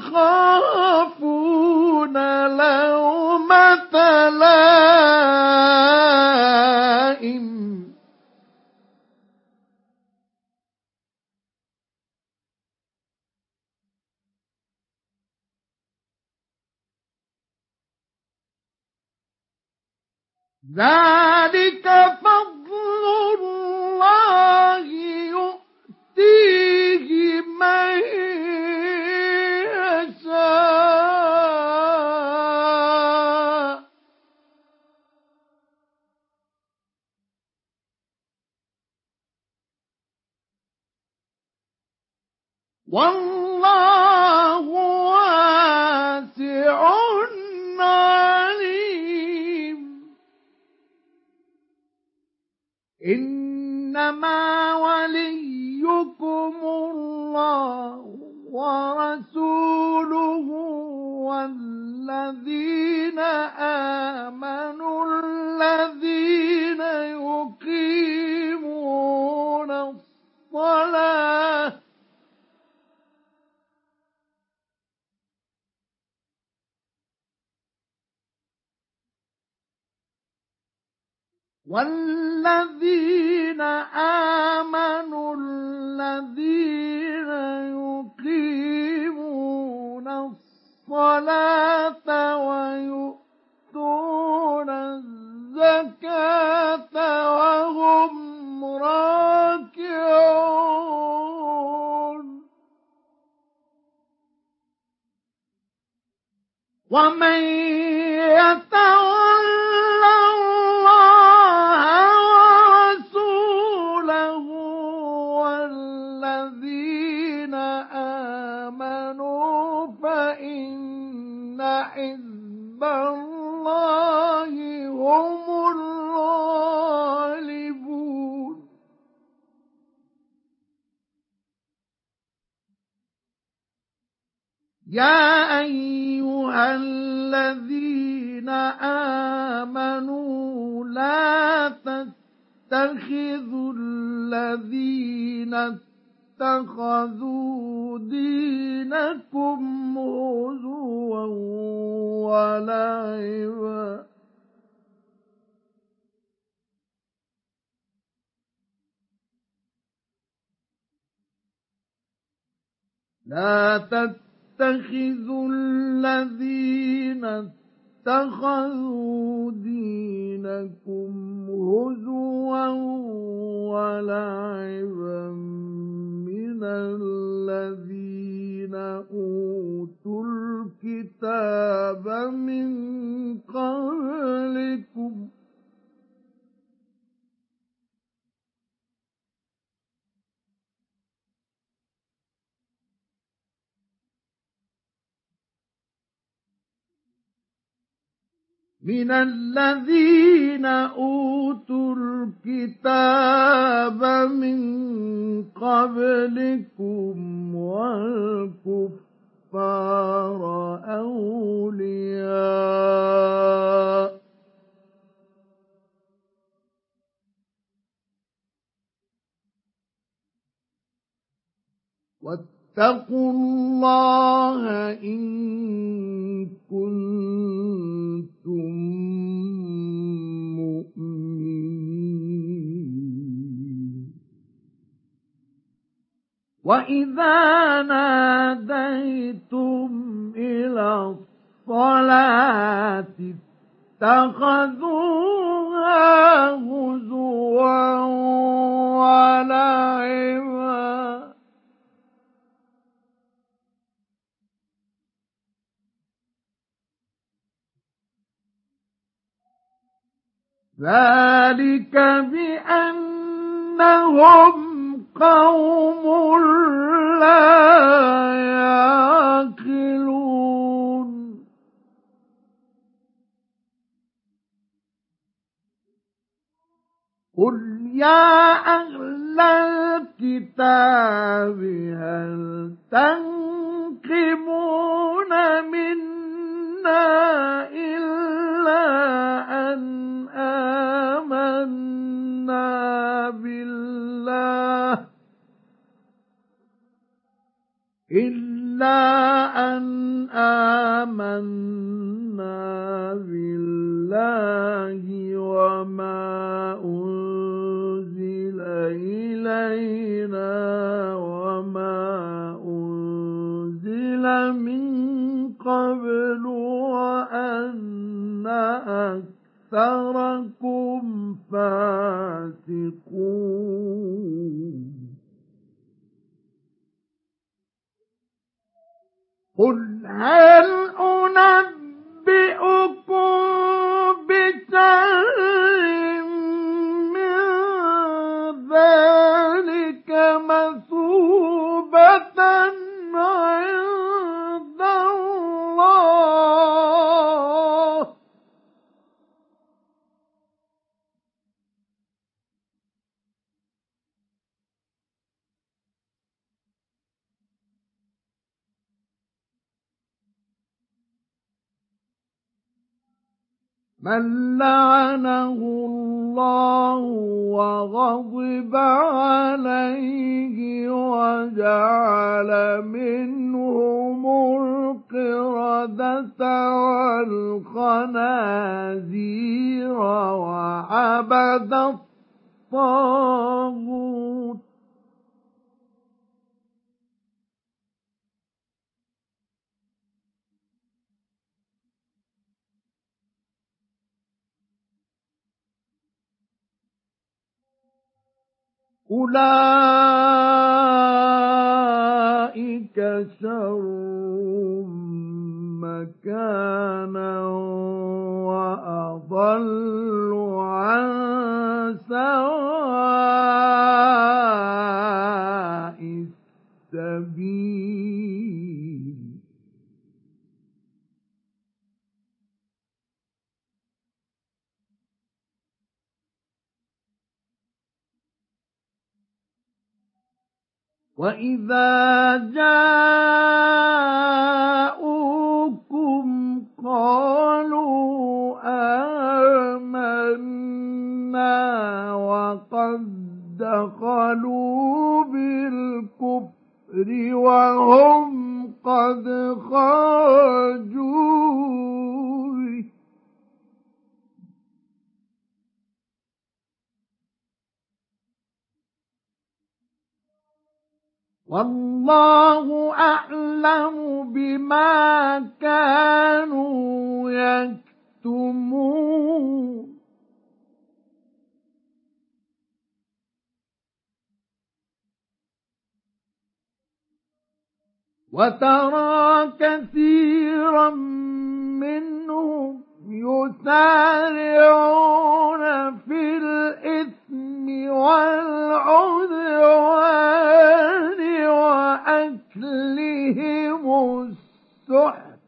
يخافون لومة لائم ذلك فضل الله يؤتيه من يشاء والله واسع عليم إنما وليكم الله ورسوله والذين آمنوا الذين يقيمون الصلاة والذين آمنوا الذين يقيمون الصلاة ويؤتون الزكاة وهم راكعون ومن يتول الله ورسوله والذين آمنوا فإن حزب الله هم الغالبون يا أيها الذين آمنوا لا تتخذوا الذين اتخذوا دينكم هزوا ولعبا لا تتخذوا الذين اتخذوا دينكم هزوا ولعبا من الذين أوتوا الكتاب من قبلكم من الذين أوتوا الكتاب من قبلكم والكفار أولياء واتقوا الله إن كنتم مؤمنين وإذا ناديتم إلى الصلاة اتخذوها هزوا ولعبا ذلك بأنهم قوم لا يعقلون قل يا أهل الكتاب هل تنقمون منا إلا أن آمنا بالله إلا أن آمنا بالله وما أنزل إلينا وما أنزل من قبل وأن أكثركم فاسقون قل هل أنبئكم بشر من ذلك مثوبة عند الله من لعنه الله وغضب عليه وجعل منهم القردة والخنازير وعبد الطاغوت أولئك شر مكانا وأضل عن سواء السبيل وإذا جاءوكم قالوا والله أعلم بما كانوا يكتمون وترى كثيرا منهم يسارعون في الإثم والعدوان وأكلهم السحت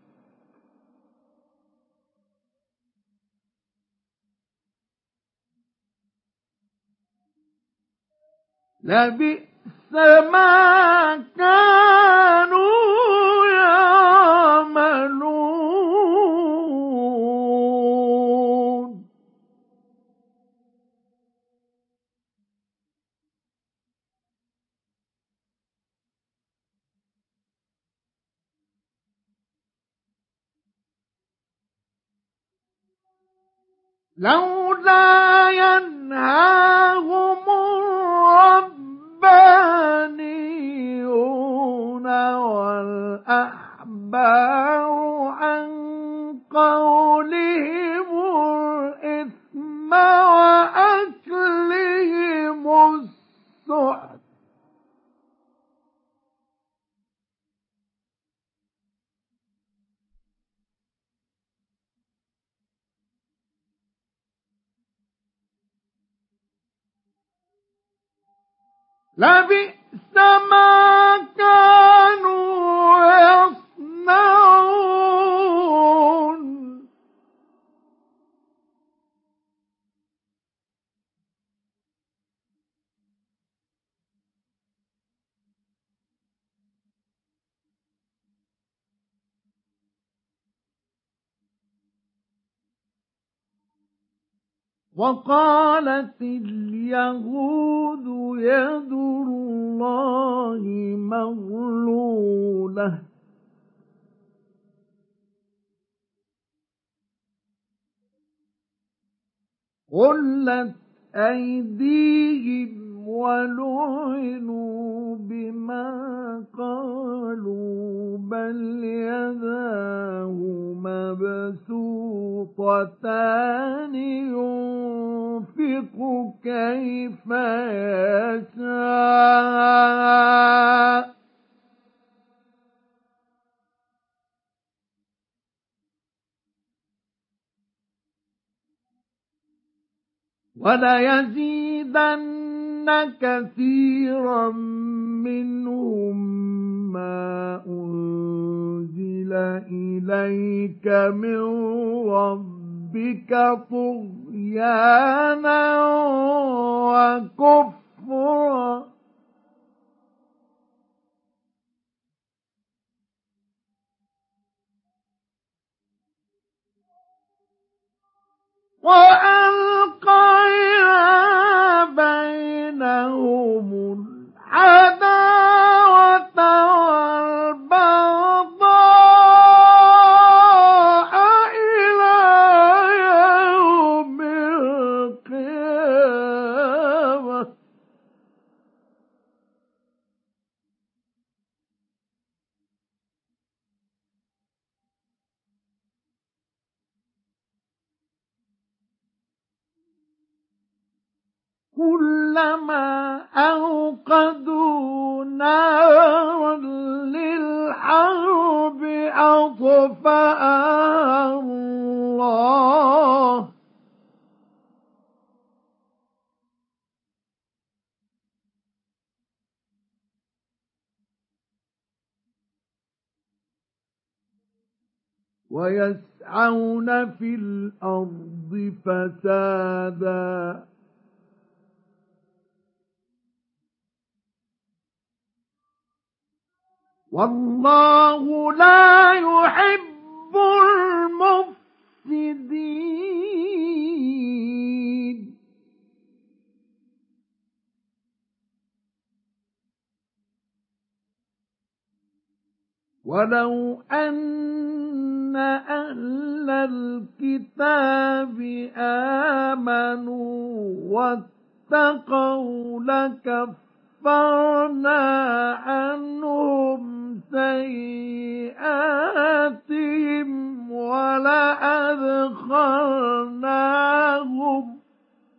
لبئس ما كانوا يعملون لولا ينهاهم الربانيون والأحبار عن قولهم الإثم وأكلهم السحت لبئس ما كانوا يصنعون وقالت اليهود يد الله مغلولة غلت أيديهم ولعنوا بما قالوا بل يداه مبسوطتان ينفق كيف يشاء وليزيدن كثيرا منهم ما أنزل إليك من ربك طغيانا وكفرا وألقينا بينهم العداوة والبغضاء إلى يوم القيامة كلما أوقدوا نارا للحرب أطفأها الله ويسعون في الأرض فسادا والله لا يحب المفسدين ولو أن أهل الكتاب آمنوا واتقوا لكفروا كفرنا عنهم سيئاتهم ولأدخلناهم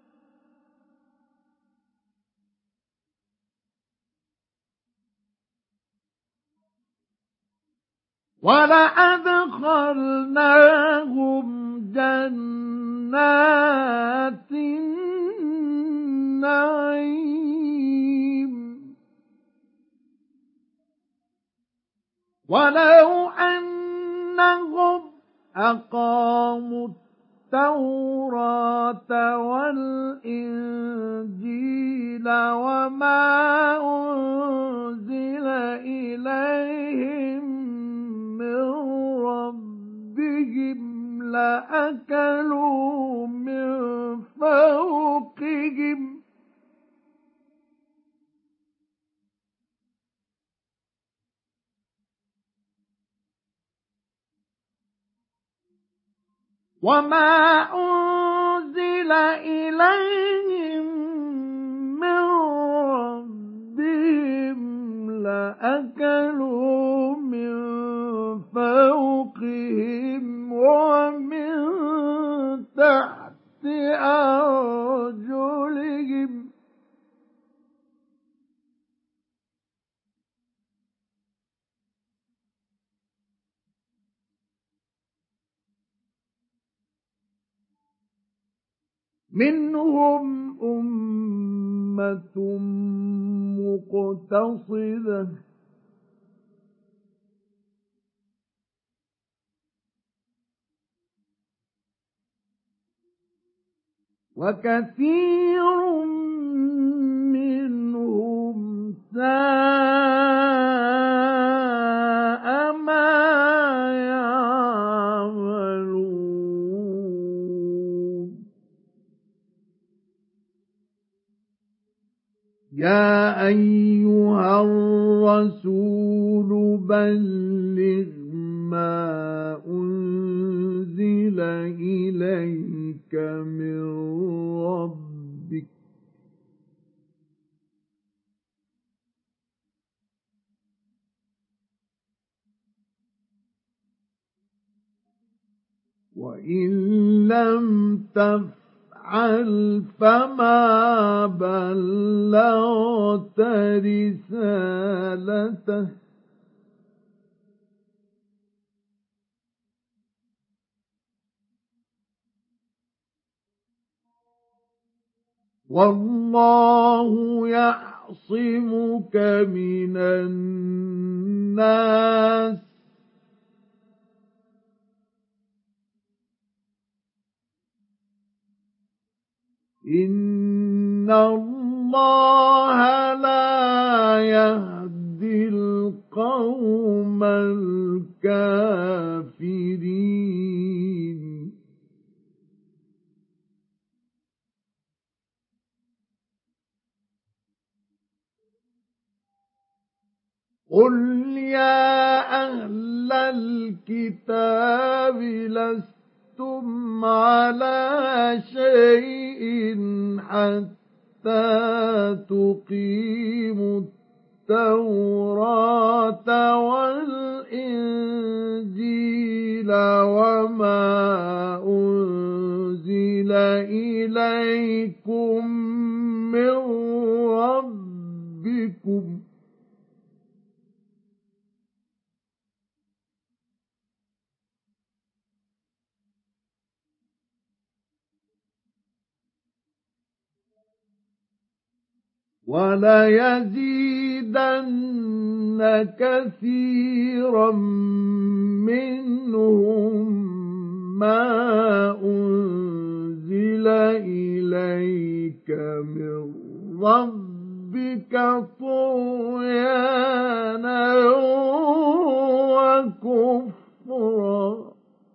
ولأدخلناهم جنات النعيم ولو أنهم أقاموا التوراة والإنجيل وما أنزل إليهم من ربهم لأكلوا من فوقهم وما أنزل إليهم من ربهم لأكلوا من فوقهم ومن تحت أرجلهم منهم أمة مقتصدة وكثير منهم ساء ما يعملون يا أيها الرسول بلغ ما أنزل إليك من ربك وإن لم تفعل فما بلغت رسالته والله يعصمك من الناس إن الله لا يهدي القوم الكافرين قل يا أهل الكتاب لستم على شيء حتى تقيموا التوراة والإنجيل وما أنزل إليكم من ربكم وليزيدن كثيرا منهم ما أنزل إليك من ربك طغيانا وكفرا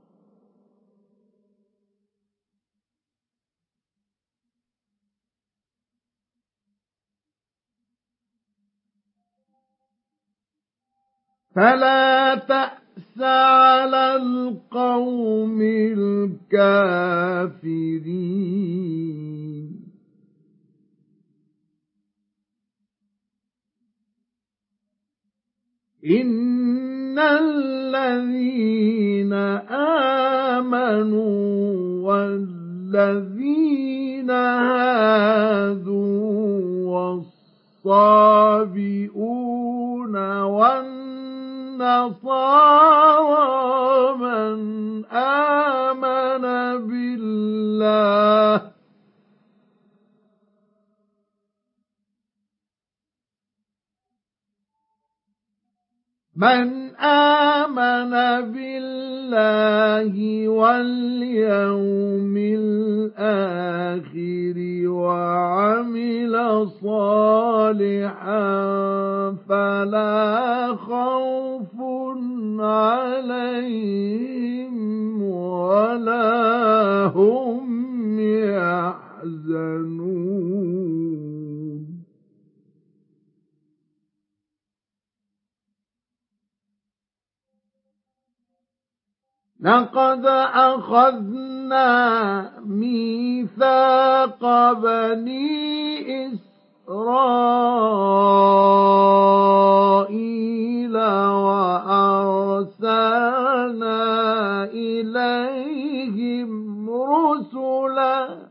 فلا تأس على القوم الكافرين إن الذين آمنوا والذين هادوا والصابئون والنصارى من آمن بالله من آمن بالله واليوم الآخر وعمل صالحا فلا خوف عليهم ولا هم يحزنون لقد أخذنا ميثاق بني إسرائيل وأرسلنا إليهم رسلا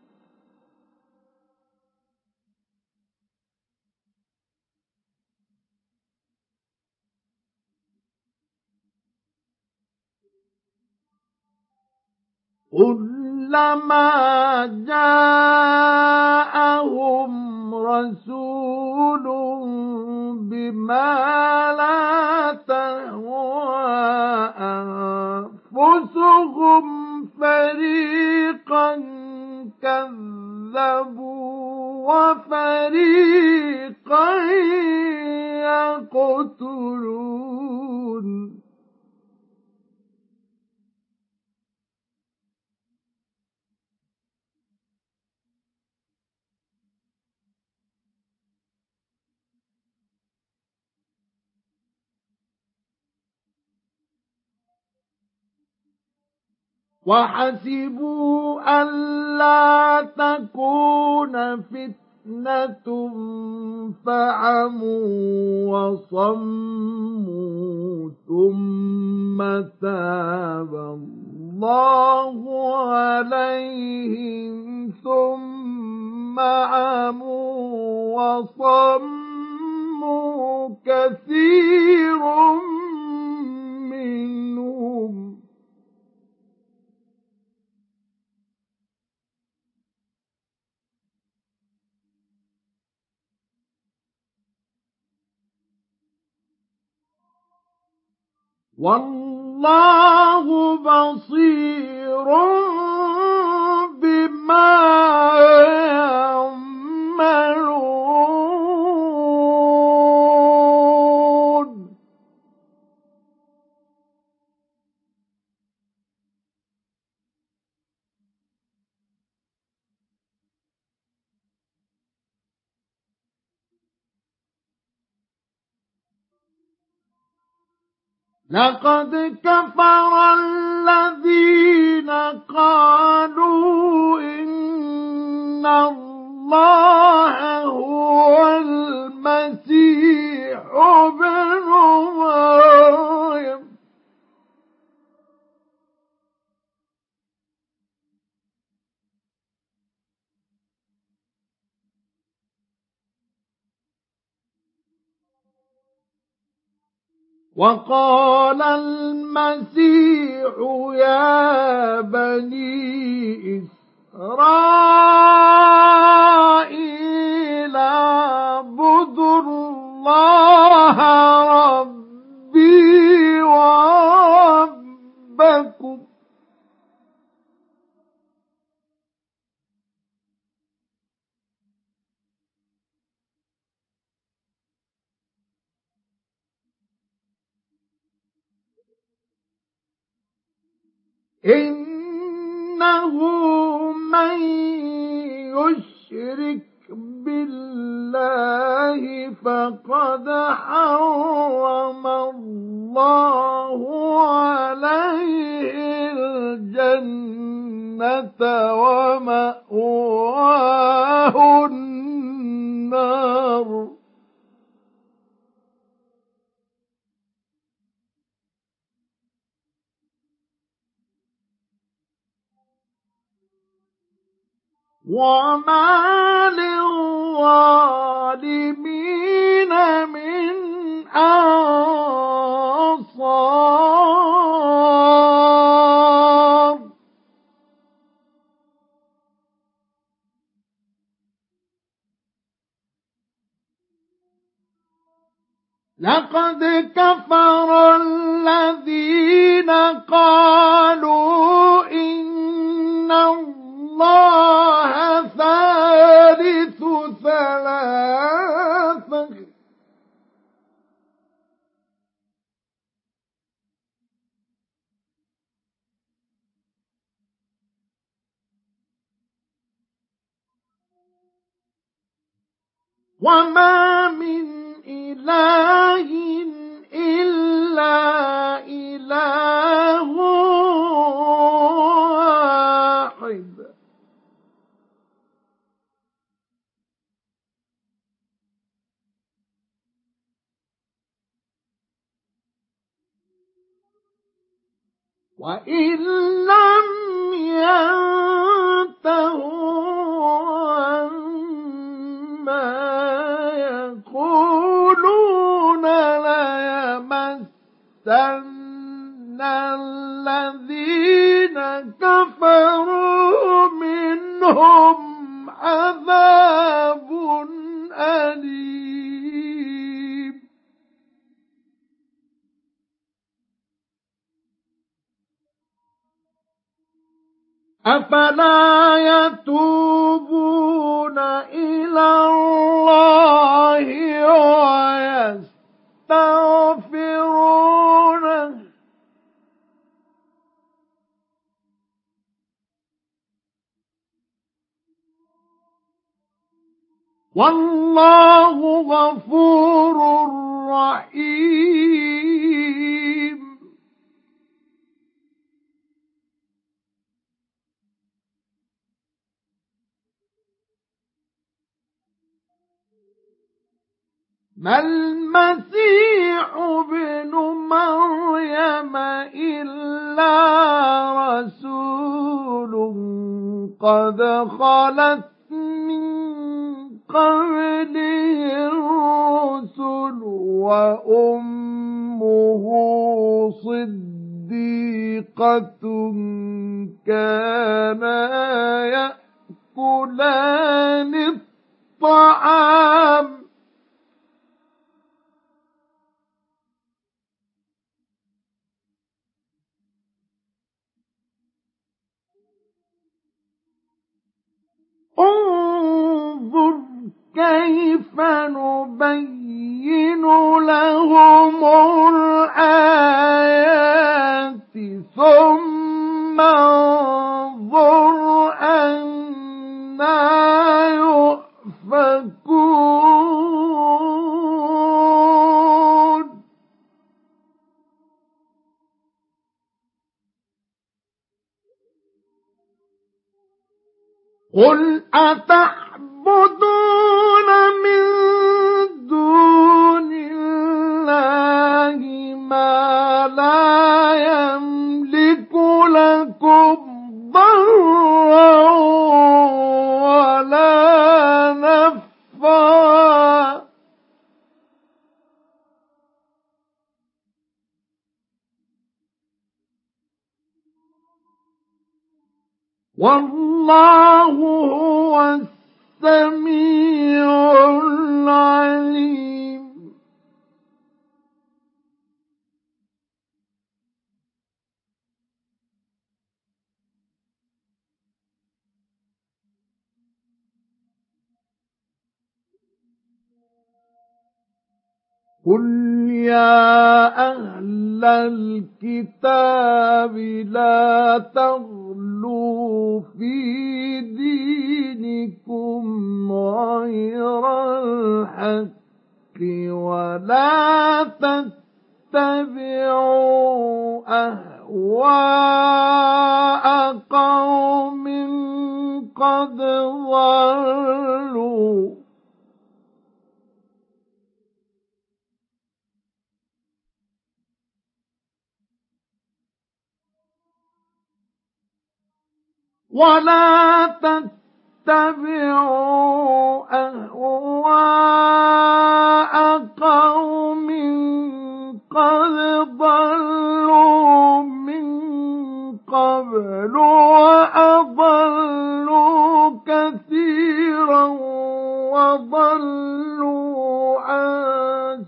كلما جاءهم رسول بما لا تهوى أنفسهم فريقا كذبوا وفريقا يقتلون وحسبوا ألا تكون فتنة فعموا وصموا ثم تاب الله عليهم ثم عموا وصموا كثير منهم والله بصير بما يعملون لقد كفر الذين قالوا إن الله هو المسيح ابن مريم وقال المسيح يا بني إسرائيل اعبدوا الله ربي وربكم إنه من يشرك بالله فقد حرم الله عليه الجنة ومأواه النار وما للظالمين من أنصار. لقد كفر الذين قالوا إن الله ثالث ثلاثة وما من إله إلا إله واحد. وإن لم ينتهوا عما يقولون ليمسن الذين كفروا منهم عذاب أليم. أفلا يتوبون إلى الله ويستغفرونه والله غفور رحيم. ما المسيح ابن مريم إلا رسول قد خلت من قبله الرسل وأمه صديقة كانا يأكلان الطعام انظر كيف نبين لهم الآيات ثم انظر أنى يؤفكون. قل أتعبدون من دون الله ما لا يملك لكم ضرا ولا نفعا والله هو السميع العليم. قل يا أهل الكتاب لا تغلوا في دينكم غير الحق ولا تتبعوا أهواء قوم قد ضلوا ولا تتبعوا تتبعوا أهواء قوم قد ضلوا من قبل وأضلوا كثيرا وضلوا عن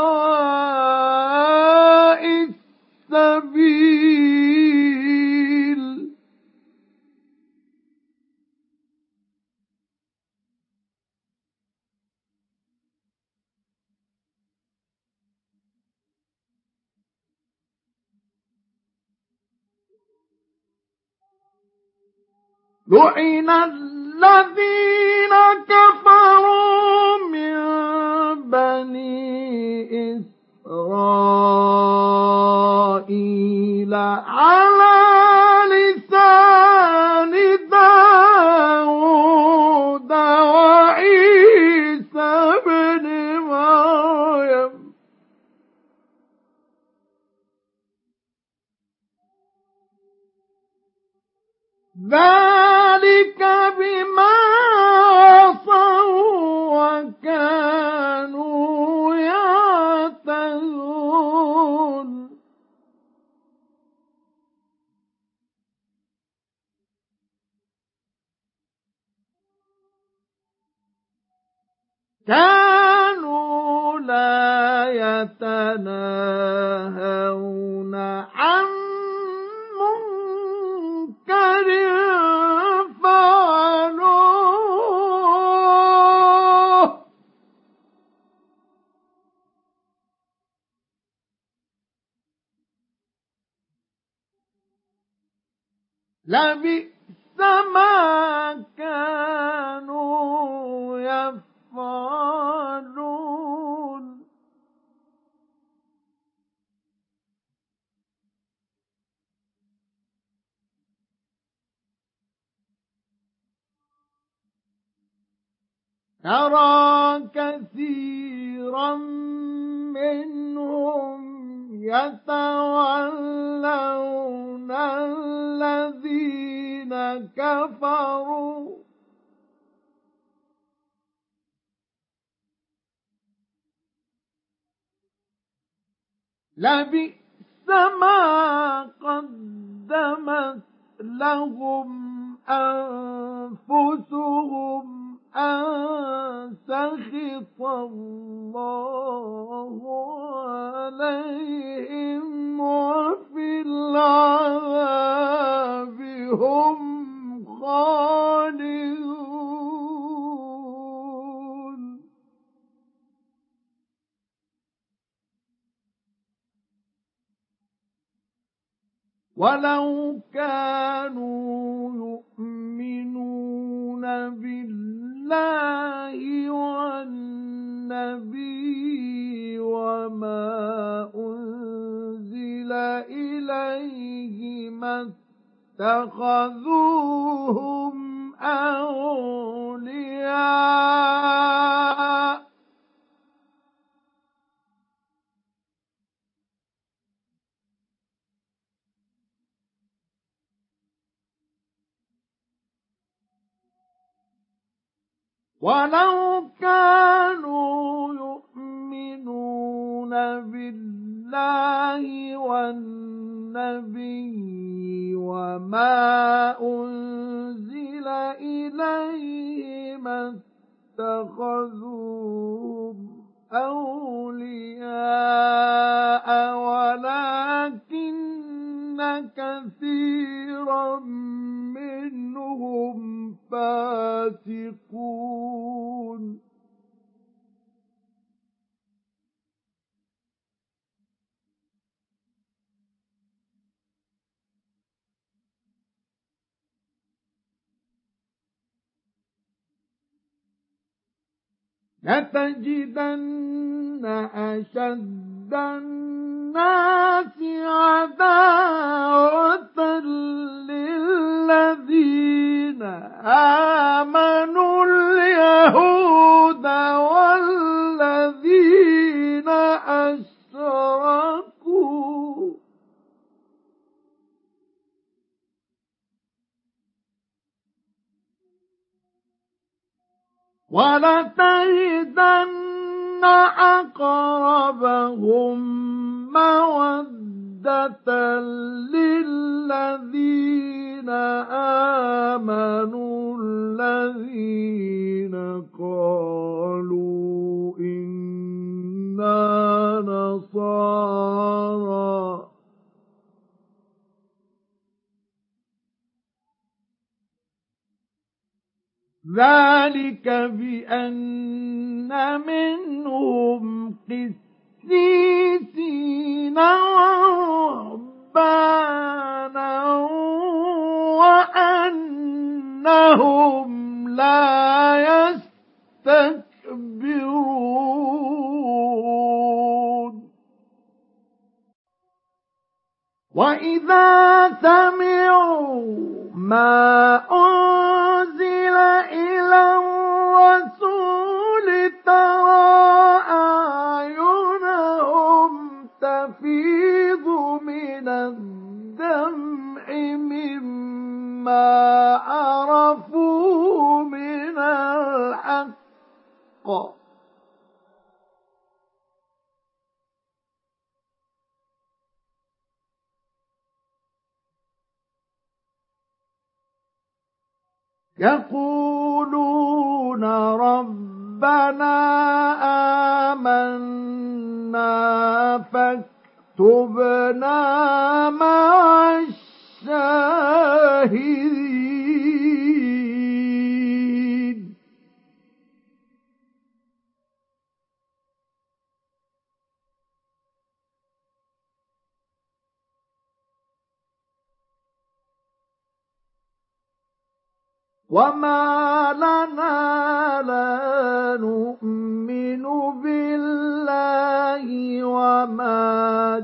سواء السبيل. لعن الذين كفروا من بني إسرائيل على لسان داود وعيسى ابن مريم ذلك بما عصوا وكانوا يعتدون. كانوا لا يتناهون عن منكر فعلوه لبئس ما كانوا يفعلون. ترى كثيرا منهم يتولون الذين كفروا لبئس ما قدمت لهم أنفسهم أن سخط الله عليهم وفي العذاب هم خالدون. ولو كانوا يؤمنون بالله والنبي وما أنزل إليه ما اتخذوهم أولياء ولو كانوا يؤمنون بالله والنبي وما أنزل إليه ما اتخذوهم أولياء ولكن كثيرا منهم فاسقون. لتجدن أشد الناس عداوة للذين آمنوا اليهود والذين أشركوا ولتجدن أقربهم مودة للذين آمنوا الذين قالوا إنا نصارى ذلك بأن منهم قسيسين ورهبانا وأنهم لا يستكبرون وإذا سمعوا ما أنزل إلى الرسول ترى أعينهم تفيض من الدمع مما عرفوا من الحق يقولون ربنا آمنا فاكتبنا مع الشاهدين وما لنا لا نؤمن بالله وما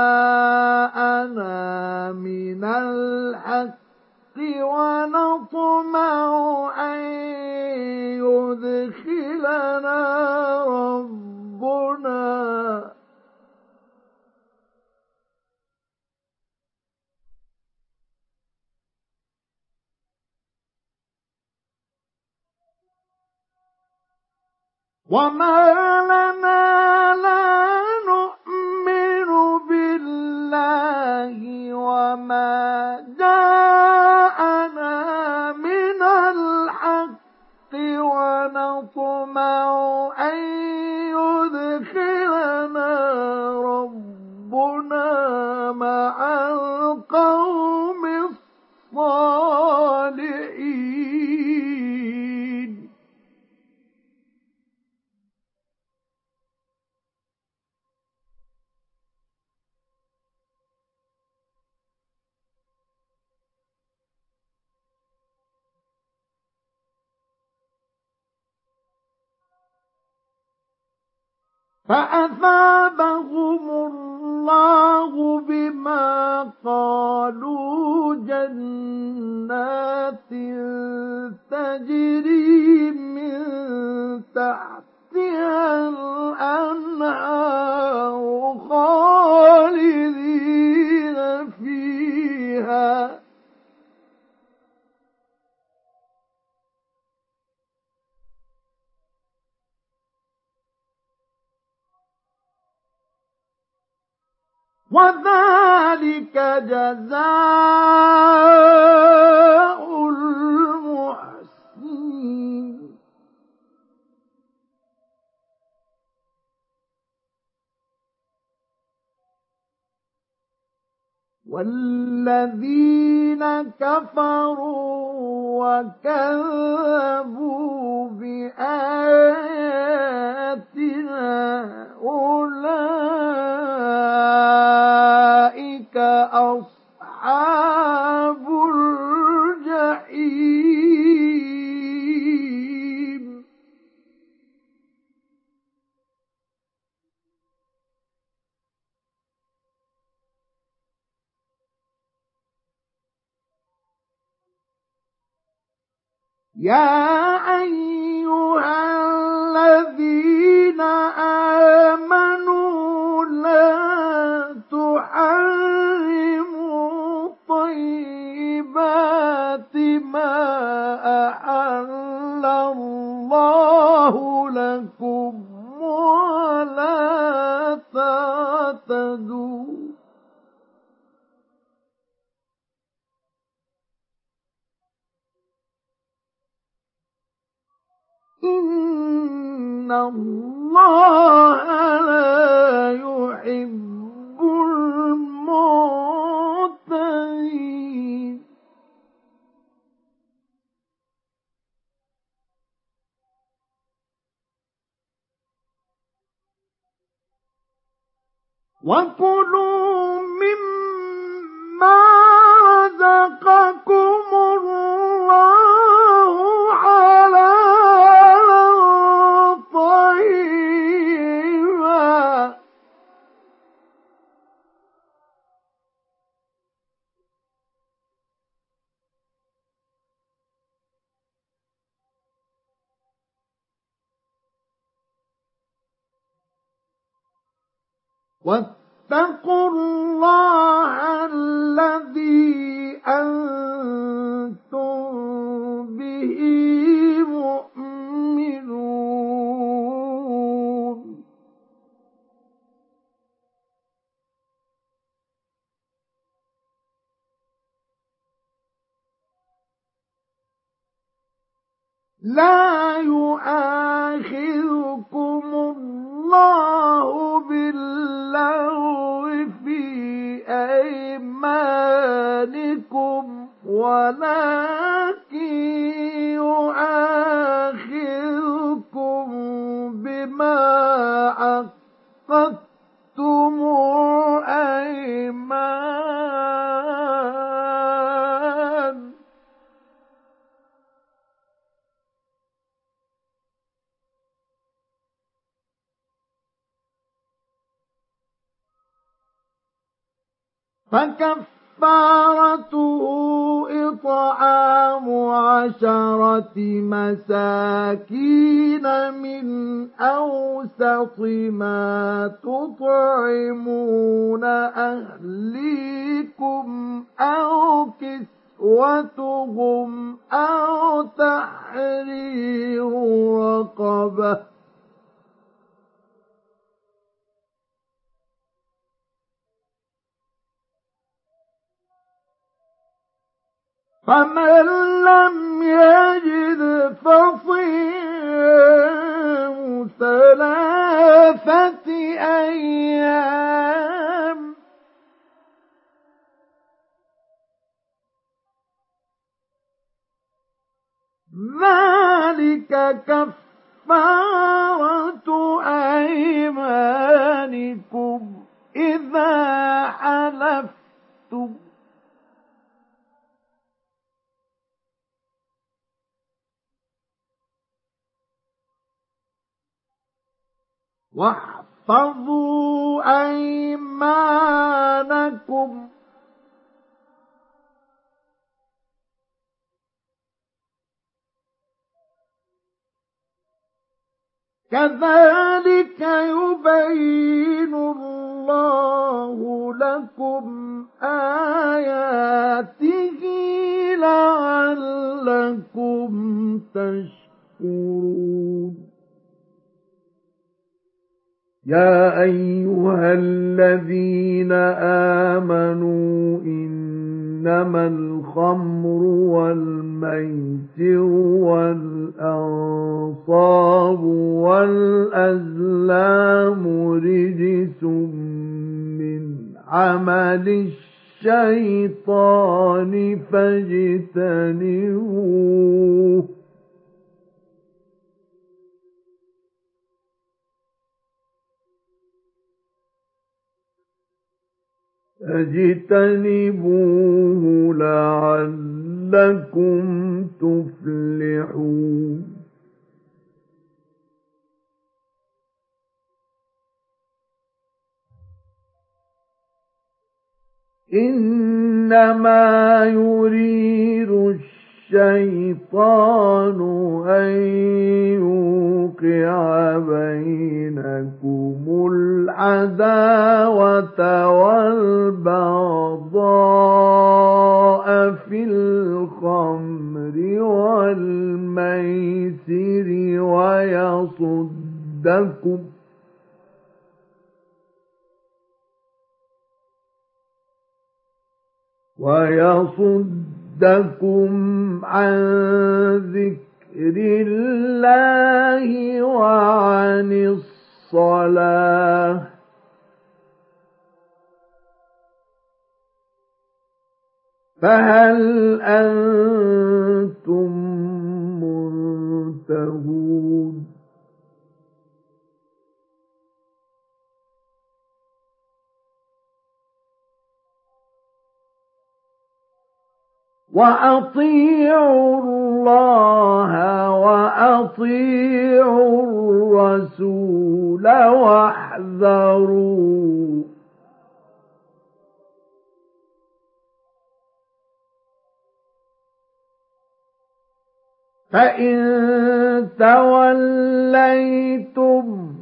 جاءنا من الحق ونطمع أن يدخلنا ربنا وما لنا لا نؤمن بالله وما جاءنا من الحق ونطمع أن يدخلنا ربنا مع القوم الصالحين فأثابهم الله بما قالوا جنات تجري من تحتها الأنهار خالدين فيها وذلك جزاء المحسنين والذين كفروا وكذبوا بآياتنا أولئك أصحاب الجحيم يا أيها الذين آمنوا لا تحرموا طيبات ما أحل الله لكم ولا تعتدوا إن الله لا يحب المعتدين وكلوا مما رزقكم الله حلالا طيبا واتقوا الله الذي أنتم به مؤمنون لا يؤاخذكم الله باللغو في أيمانكم ولكن يؤاخذكم بما عقدتم الأيمان فكفارته إطعام عشرة مساكين من أوسط ما تطعمون أهليكم أو كسوتهم أو تحرير رقبة فمن لم يجد فصيام ثلاثة أيام ذلك كفارة أيمانكم إذا حلفتم واحفظوا أيمانكم كذلك يبين الله لكم آياته لعلكم تشكرون يا أيها الذين آمنوا إنما الخمر والميسر والأنصاب والأزلام رجس من عمل الشيطان فاجتنبوه فاجتنبوه لعلكم تفلحون إنما يريد الشيطان أن يوقع بينكم العداوة والبغضاء في الخمر والميسر ويصدكم ويصدكم ويصدكم عن ذكر الله وعن الصلاة فهل أنتم منتهون وأطيعوا الله وأطيعوا الرسول واحذروا فإن توليتم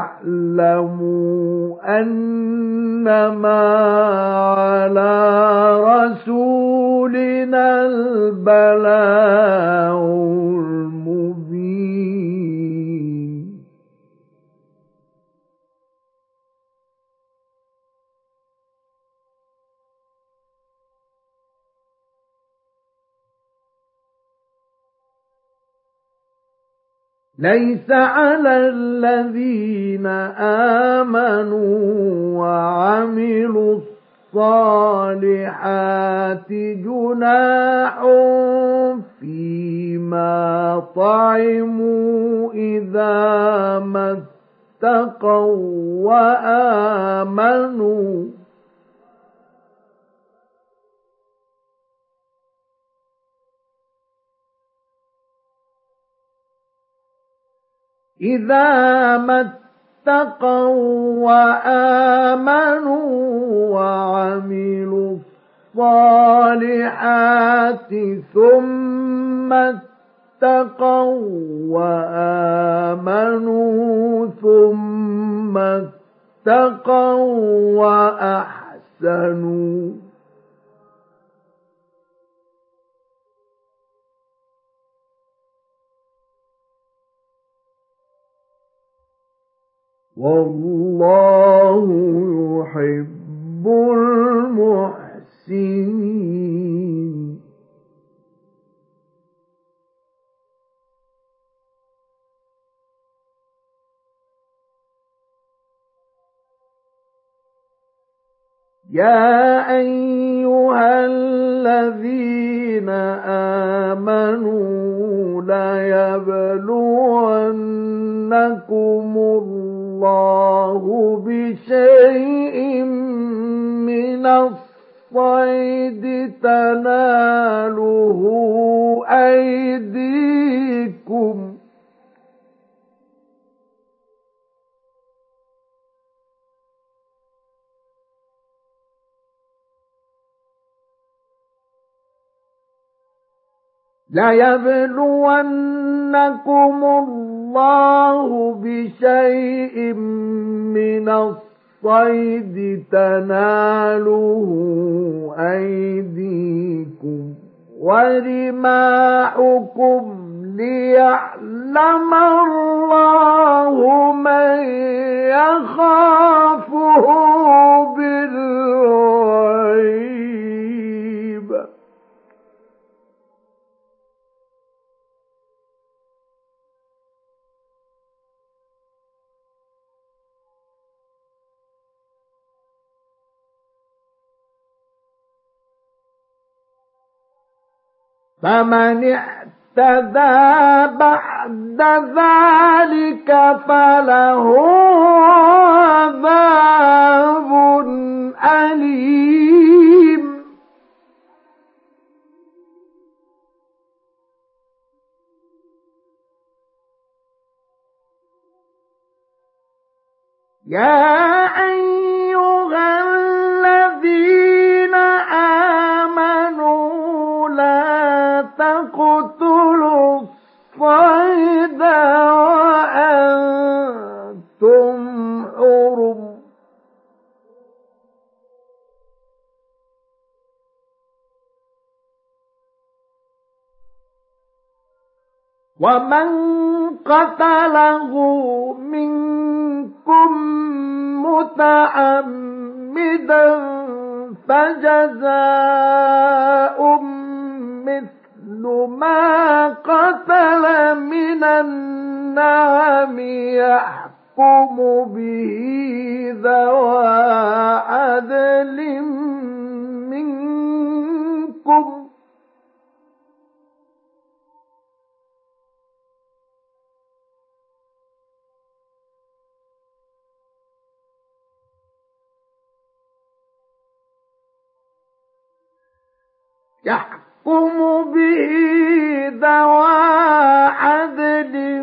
فاعلموا أنما على رسولنا البلاغ المبين ليس على الذين آمنوا وعملوا الصالحات جناح فيما طعموا إذا ما اتقوا وآمنوا إذا ما اتقوا وآمنوا وعملوا الصالحات ثم اتقوا وآمنوا ثم اتقوا وأحسنوا والله يحب المحسنين يا أيها الذين آمنوا ليبلونكم الله بشيء من الصيد تناله أيديكم ليبلونكم الله بشيء من الصيد تناله أيديكم ورماحكم ليعلم الله من يخافه بالغيب فمن اعتدى بعد ذلك فله عذاب أليم يا أيها الذين آمنوا لا تقتلوا الصيد وأنتم حرم ومن قتله منكم متعمدا فجزاء مثل ما قتل من النعم يحكم به ذوى عدل منكم يحكم به ذوى عدل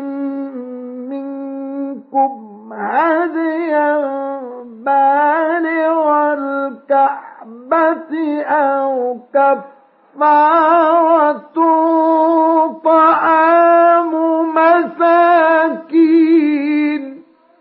منكم هديا بالغ الكعبة أو كفارة طعام مساكين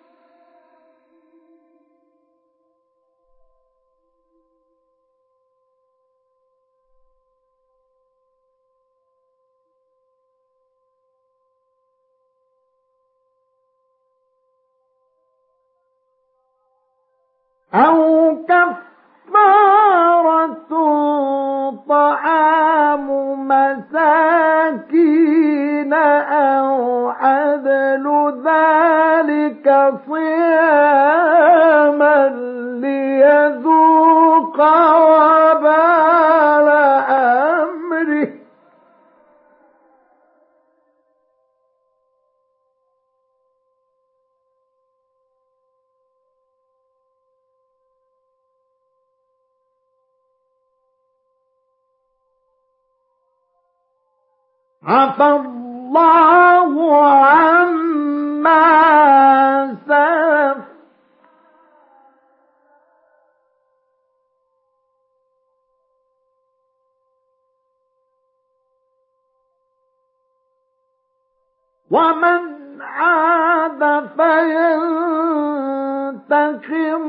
أو كفارة طعام مساكين أو عدل ذلك صياما ليذوق وبال أمره عفى الله عما سلف ومن عاد فينتقم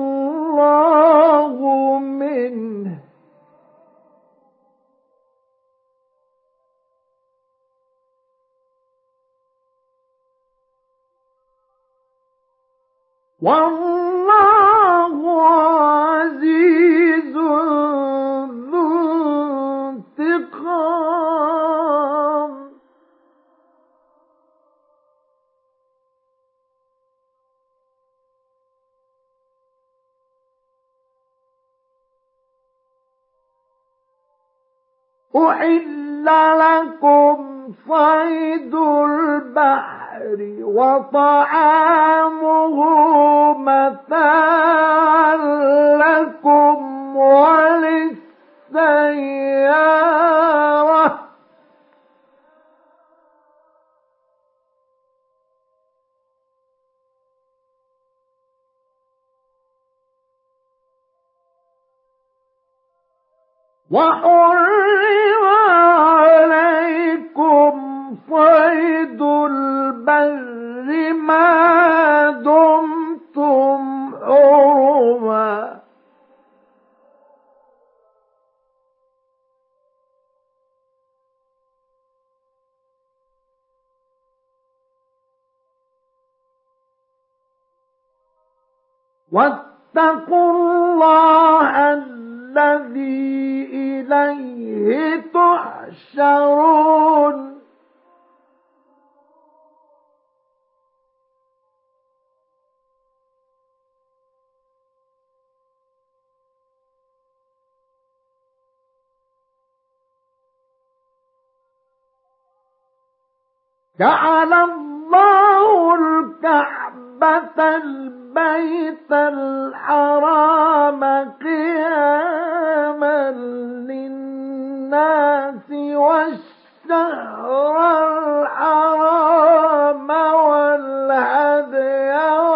الله منه والله عزيز ذو انتقام أحل لكم صيد البحر وطعامه متاعا لكم وللسيارة وحرم عليكم صيد البر ما دمتم حرما واتقوا الله الذي إليه تحشرون جعل الله الكعبة البيت الحرام قياما للناس والشهر الحرام والهدي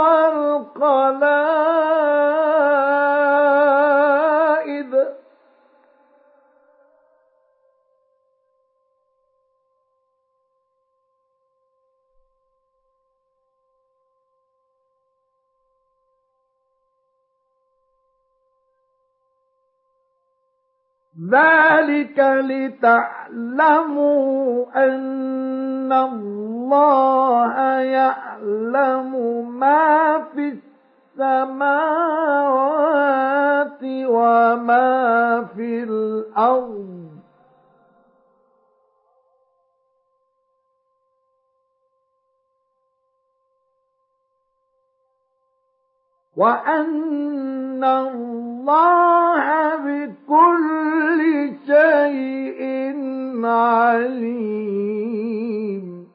والقلائد ذلك لتعلموا أن الله يعلم ما في السماوات وما في الأرض وأن الله بكل شيء عليم.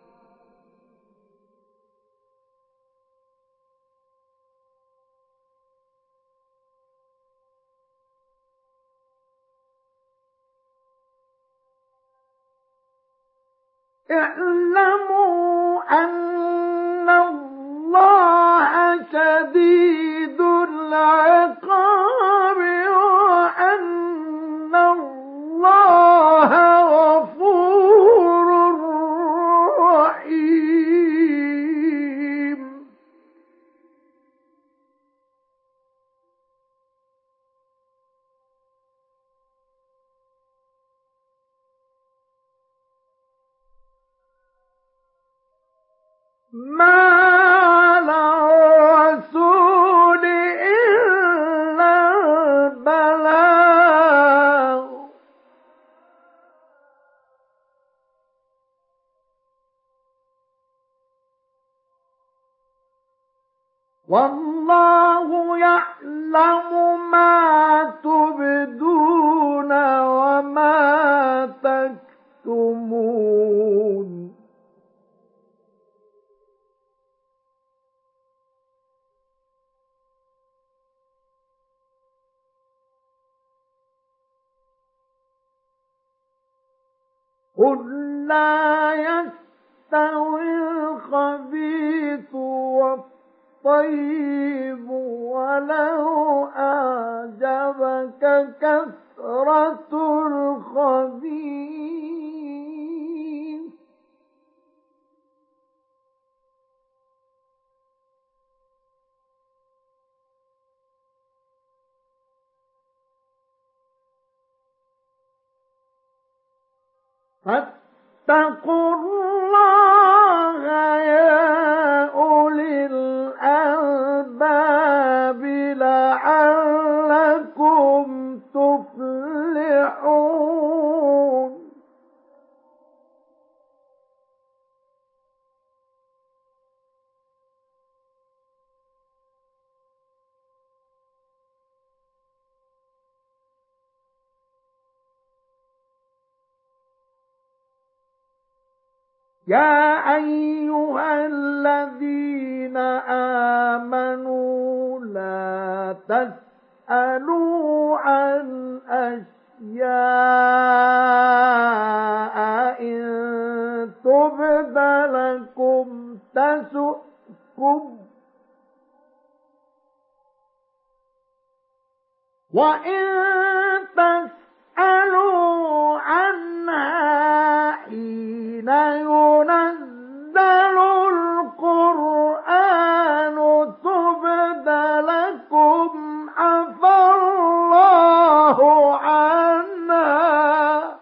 اعلموا أن الله شديد العقاب وأن الله غفور رحيم. ما على الرسول إلا البلاغ والله يعلم ما تبدون وما تكتمون. قل لا يستوي الخبيث والطيب ولو أعجبك كثرة الخبيث فاتقوا الله يا أولي الألباب لعلكم تفلحون. يا أيها الذين آمنوا لا تسألوا عن أشياء إن تبد لكم تسؤكم وإن تسألوا عنها حين ينزل القرآن تبد لكم عفى الله عنها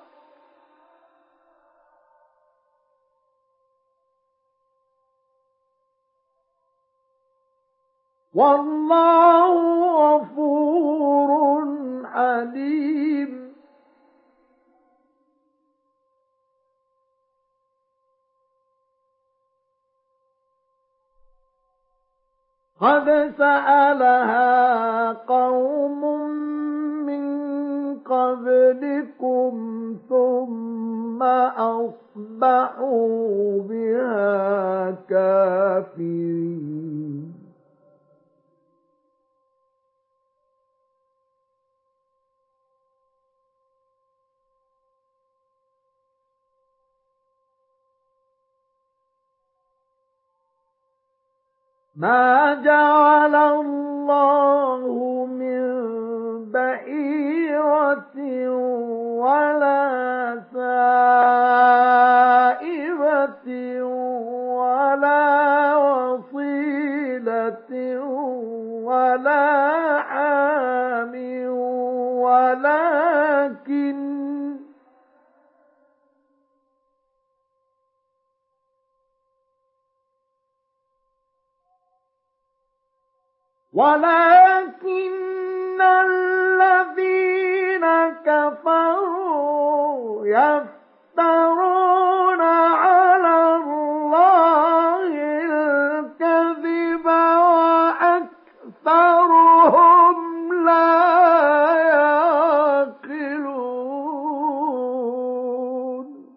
والله غفور حليم. قد سألها قوم من قبلكم ثم أصبحوا بها كافرين. ما جعل الله من بحيرة ولا سائبة ولا وصيلة ولا حام ولكن ولكن الذين كفروا يفترون على الله الكذب وأكثرهم لا يعقلون.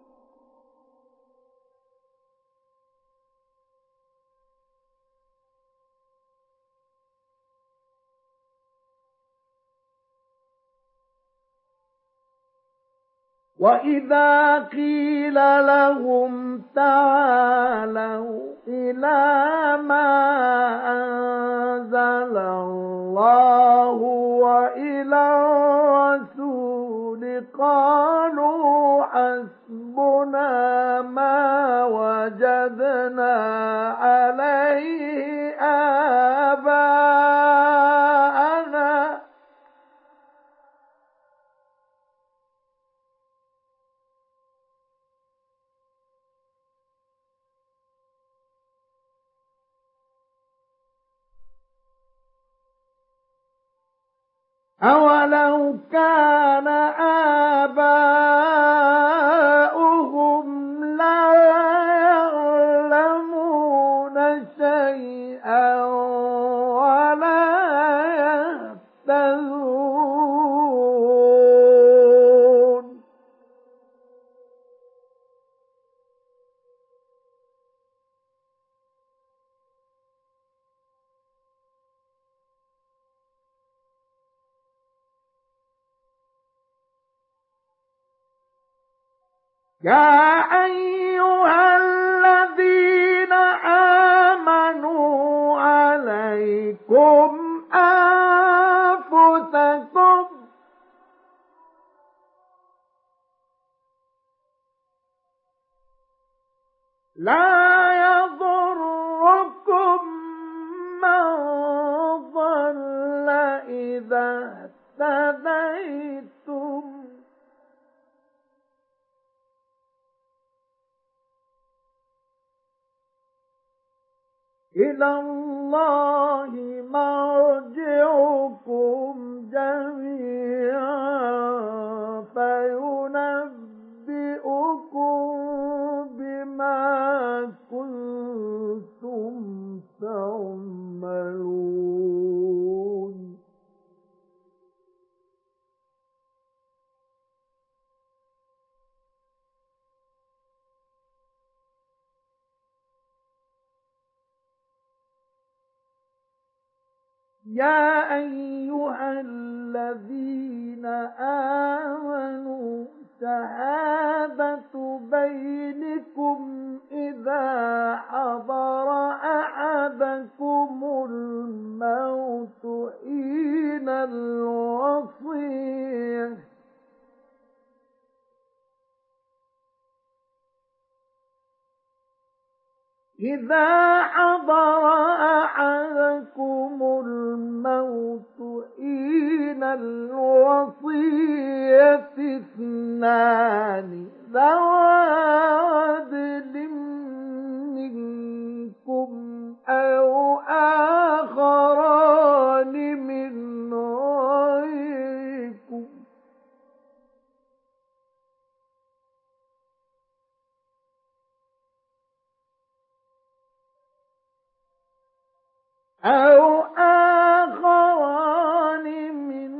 وَإِذَا قِيلَ لَهُمْ تَعَالَوْا إِلَى مَا أَنزَلَ اللَّهُ وَإِلَى الرَّسُولِ قَالُوا حَسْبُنَا مَا وَجَدْنَا عَلَيْهِ آبَاءَنَا أَوَلَوْ كَانَ آبَاؤُهُمْ لَا يَعْلَمُونَ شَيْئًا وَلَا يَهْتَدُونَ. يَا أَيُّهَا الَّذِينَ آمَنُوا عَلَيْكُمْ أَنفُسَكُمْ لَا يَضُرُّكُم مَّن ضَلَّ إِذَا اهْتَدَيْتُمْ إِلَى اللَّهِ مَرْجِعُكُمْ جَمِيعًا فَيُنَبِّئُكُم بِمَا كُنتُمْ تَعْمَلُونَ. يَا أَيُّهَا الَّذِينَ آمَنُوا شَهَادَةُ بَيْنِكُمْ إِذَا حَضَرَ أَحَدَكُمُ الْمَوْتُ حِينَ الْوَصِيَّةِ إِذَا حَضَرَ أَحَدَكُمُ الْمَوْتُ حِينَ الْوَصِيَّةِ اثْنَانِ ذَوَا عَدْلٍ مِّنكُمْ أَوْ آخَرَانِ مِنْ غَيْرِكُمْ أَوْ آخَرَانِ مِنْ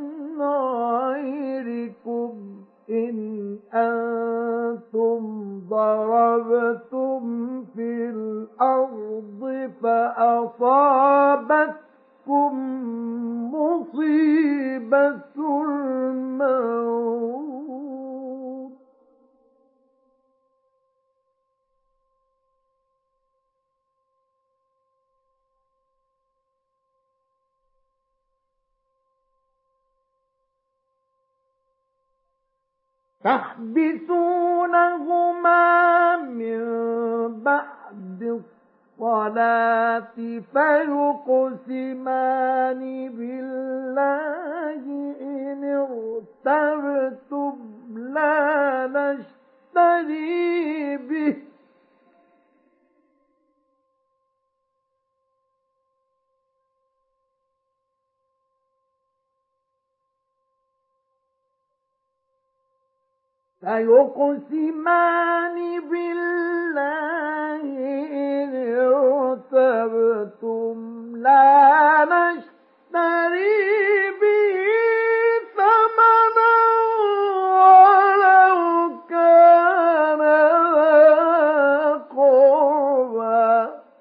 غَيْرِكُمْ إِنْ أَنْتُمْ ضَرَبْتُمْ فِي الْأَرْضِ فَأَصَابَتْكُمْ مُصِيبَةُ الْمَوْتِ تَحْبِسُونَهُمَا مِنْ بَعْدِ الصَّلَاةِ فَيُقْسِمَانِ بِاللَّهِ إِنِ ارْتَبْتُمْ لَا نَشْتَرِي بِهِ فيقسمان بالله إن ارتبتم لا نشتري به ثمنا ولو كان ذا قربى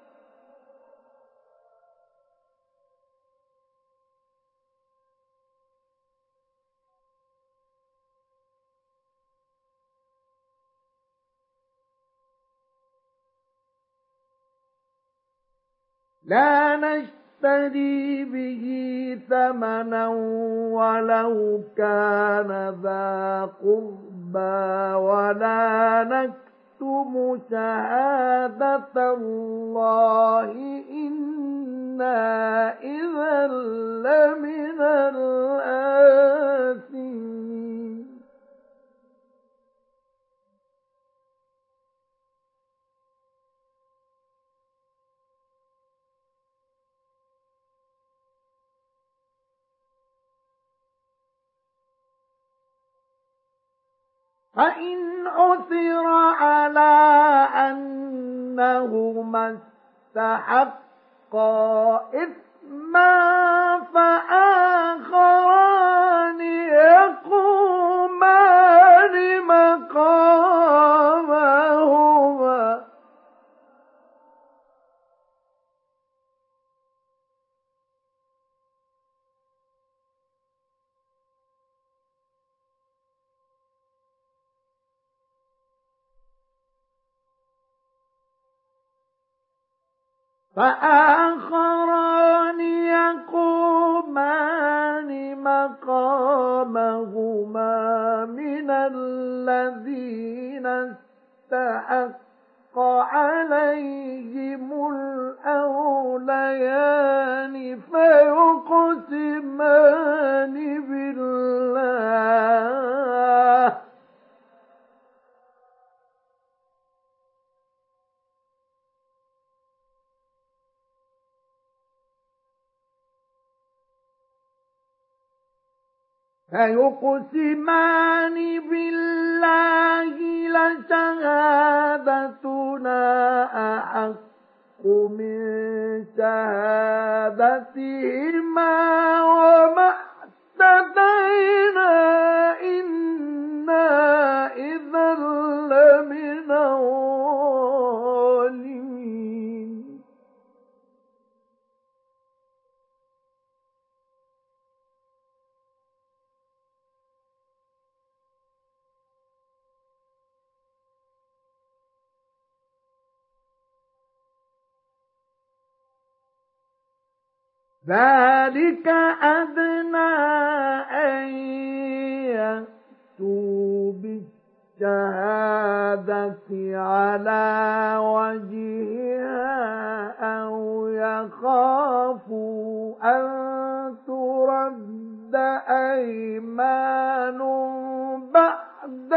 لا نشتري به ثمنا ولو كان ذا قربى ولا نكتم شهادة الله إنا إذا لمن الآثمين فإن عثر على أنهما استحقا إثما فآخران يقومان مقامهما فآخران يقومان مقامهما من الذين استحق عليهم الأوليان فيقسمان بالله فيقسمان بالله لشهادتنا أحق من شهادتهما وما اعتدينا إنا إذا لمن الظالمين ذلك أدنى أن يأتوا بالشهادة على وجهها أو يخافوا أن ترد أيمان بعد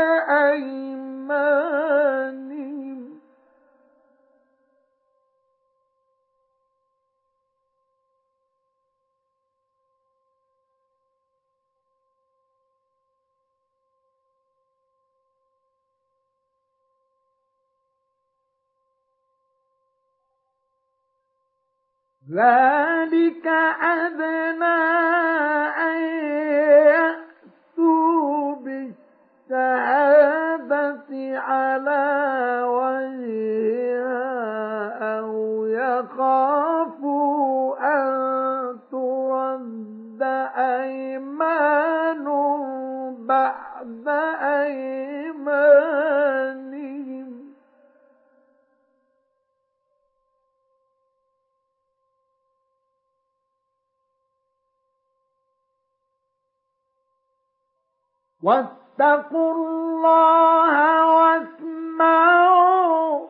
أيمانهم ذلك أدنى أن يأتوا بالشهادة على وجهها أو يخافوا أن ترد أيمان بعد أيمانهم واتقوا الله واسمعوا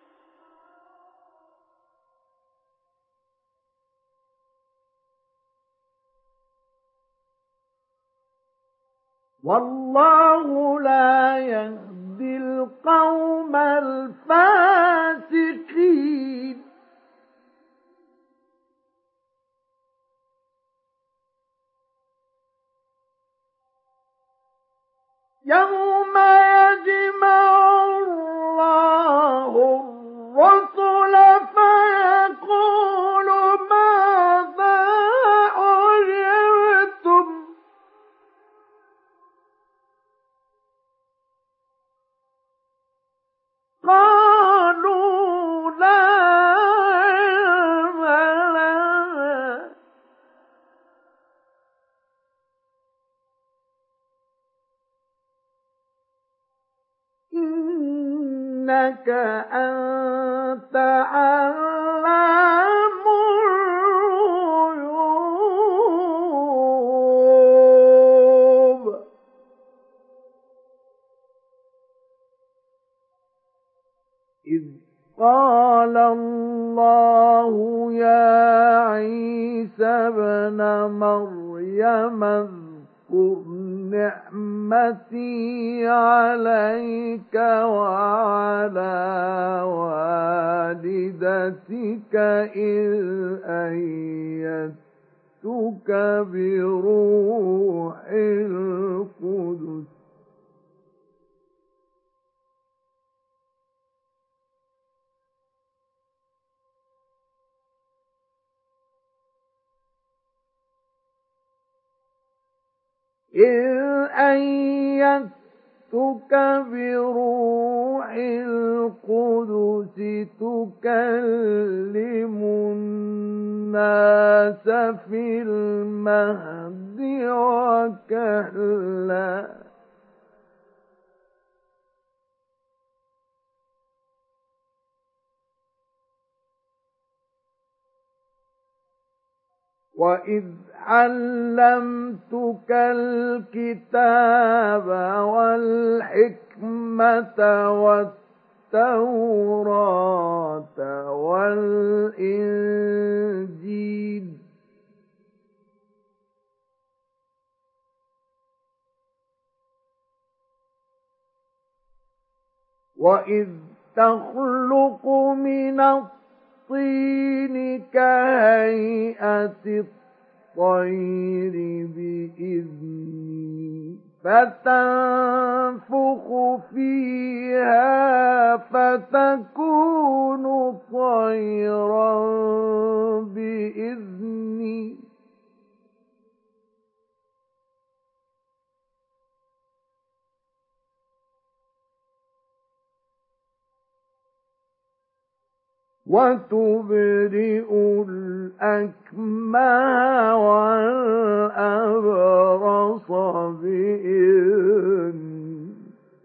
والله لا يهدي القوم الفاسقين يوم إنك أنت علام الغيوب. إذ قال الله يا عيسى ابن مريم اذكر نعمتي عليك وعلى والدتك إذ أيدتك بروح القدس إذ أيدتك بروح القدس تكلم الناس في المهد وكهلا وإذ علمتك الكتاب والحكمة والتوراة والإنجيل وإذ تخلق من الطين كهيئة الطير بإذني فتنفخ فيها فتكون طيرا بإذني وتبرئ الأكمه والأبرص بإذني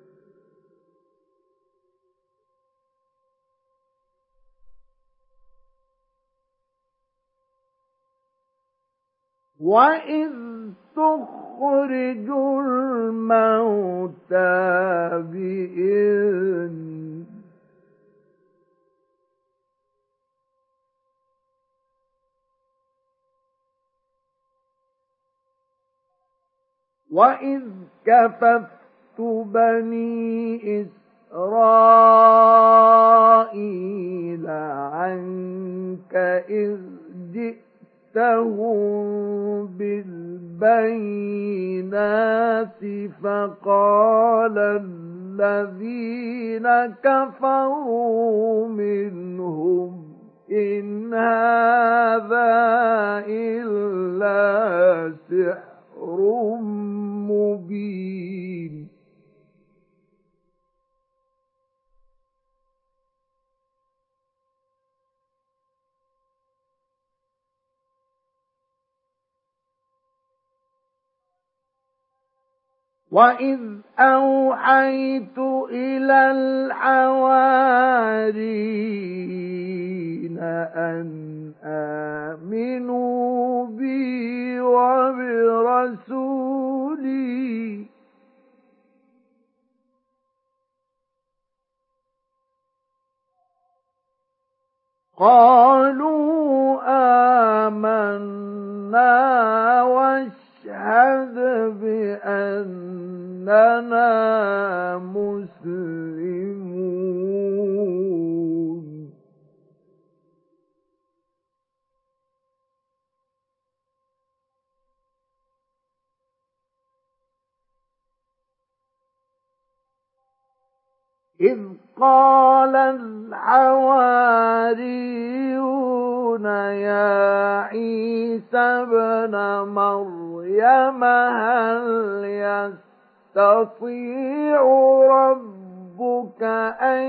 وإذ تخرج الموتى بإذني وإذ كففت بني إسرائيل عنك إذ جئتهم بالبينات فقال الذين كفروا منهم إن هذا إلا سحر مبين وإذ أوحيت إلى الحواريين أن آمنوا بي وبرسولي قالوا آمنا واشهد بأننا مسلمون إذ قال الحواريون يا عيسى ابن مريم هل يستطيع ربك أن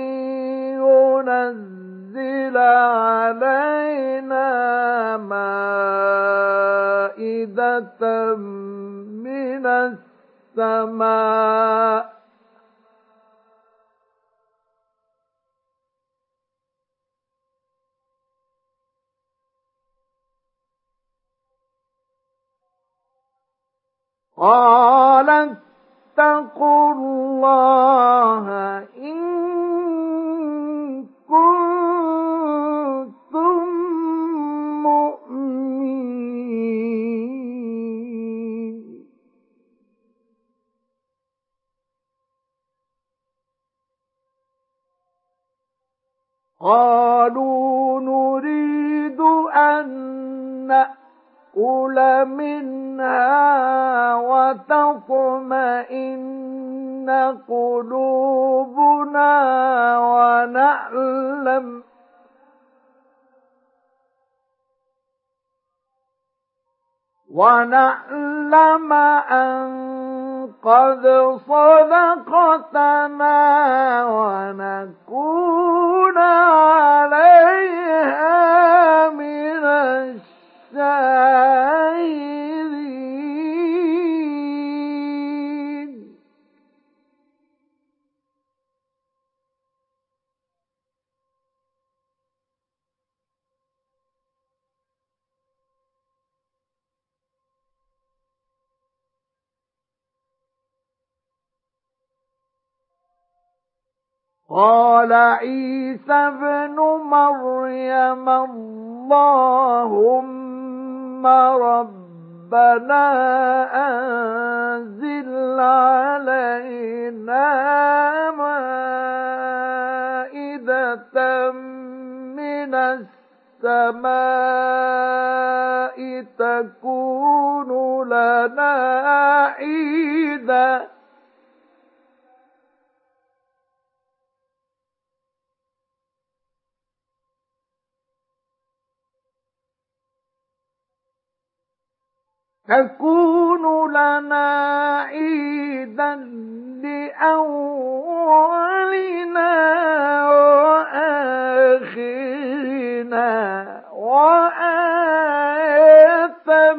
ينزل علينا مائدة من السماء قال اتقوا الله إن كنتم مؤمنين. قالوا نريد أن نأكل منها وتطمئن قلوبنا ونعلم ونعلم أن قد صدقتنا ونكون عليها من الشاهدين. قال عيسى ابن مريم اللهم ربنا أنزل علينا مائدة من السماء تكون لنا عيدا تكون لنا عيدا لأولنا وآخرنا وآية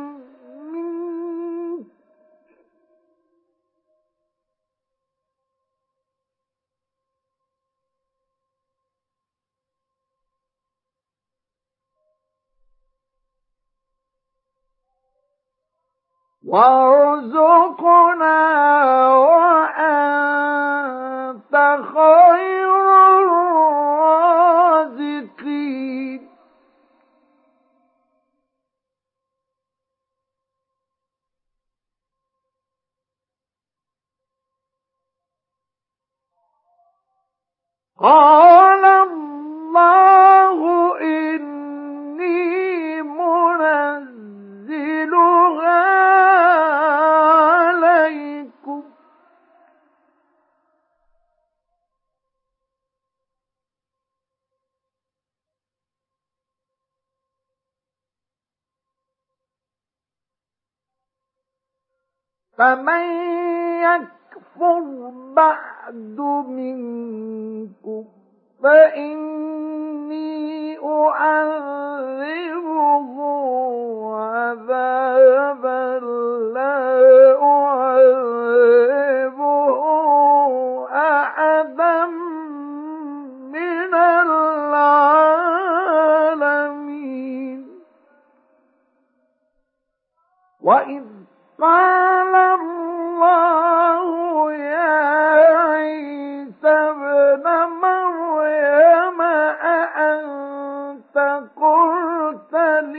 منك وارزقنا وأنت خير الرازقين. قال الله إني منزلها عليكم فمن يكفر بعد منكم فإني أعذبه عذابا لا أعذبه أحدا من العالمين. وإذ قال الله يا عيسى ابن مريم أأنت قلت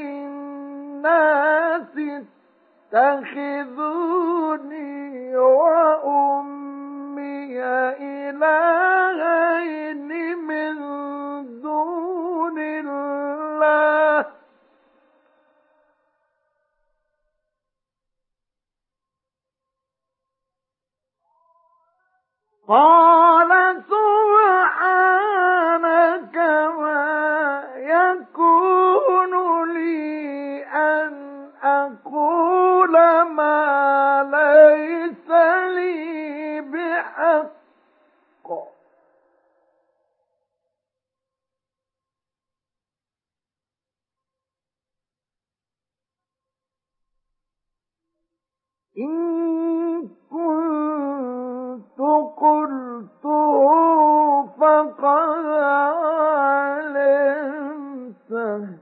للناس اتخذوني وأمي إلهين من دون الله قال سبحانك ما يكون لي أن أقول ما ليس لي بحق إن كنت قلته فقد علمته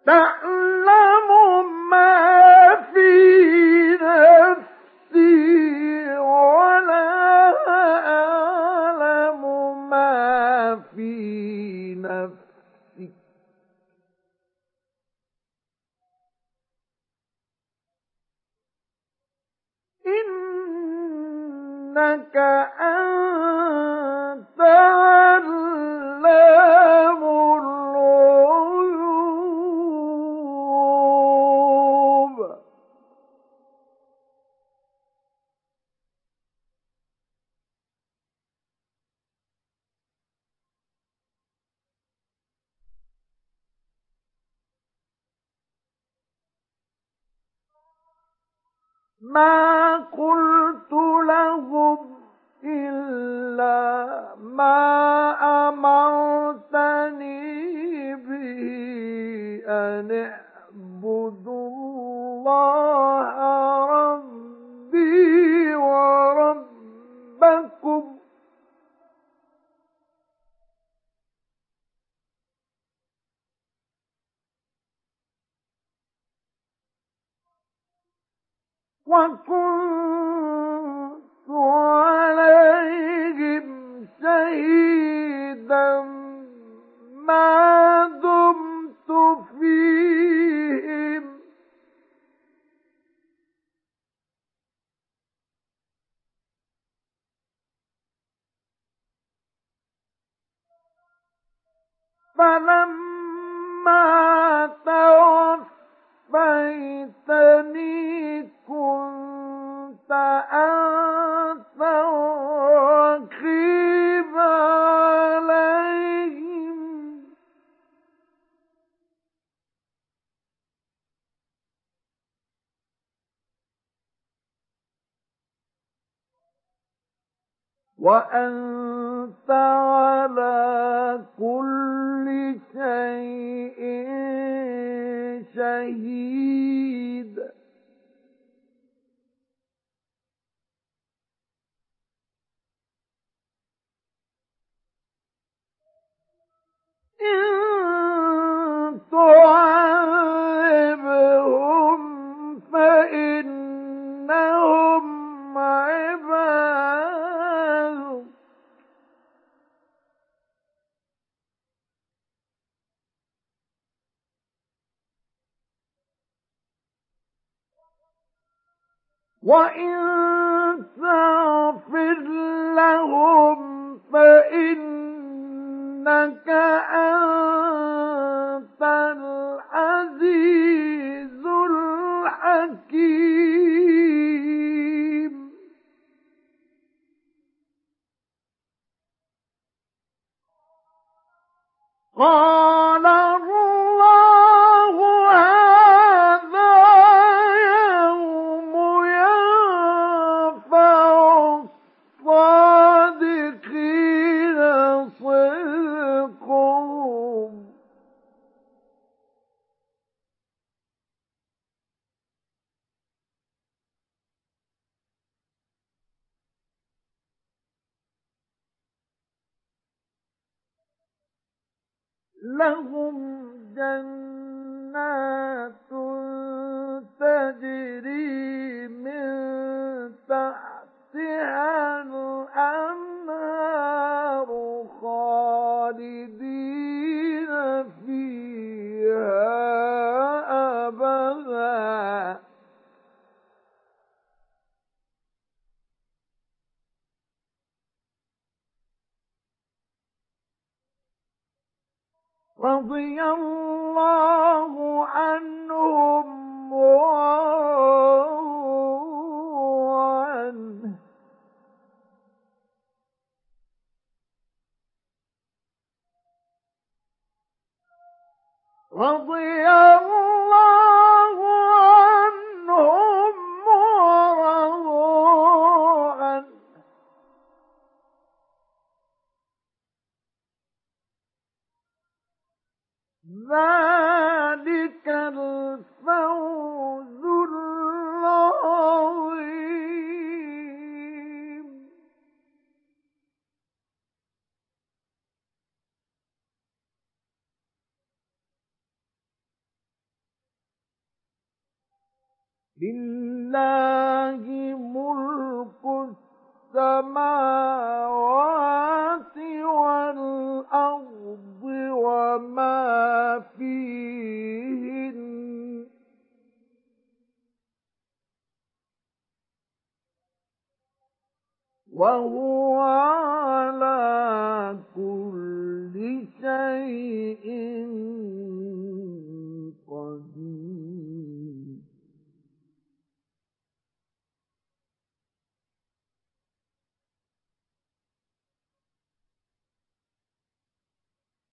تعلم ما في نفسي ولا أعلم ما في نفسك إنك أنت علام الغيوب. ما قلت لهم إلا ما أمرتني به أن اعبدوا الله ربي وربكم وكنت عليهم شهيدا ما دمت فيهم فلما توفيتني كنت أنت الرقيب عليهم وأنت على كل شيء شهيد. إن تعذبهم فإنهم عبادك وإن تغفر لهم فإنك أنت العزيز الحكيم. قال الله هذا يوم ينفع الصادقين صدقهم لهم جنات تجري من تحتها الأنهار خالدين فيها أبدا رضي الله عنهم ورضوا عنه رضي الله عنهم ورضوا عنه ذلك الفوز لله ملك السماوات والأرض وما فيهن وهو على كل شيء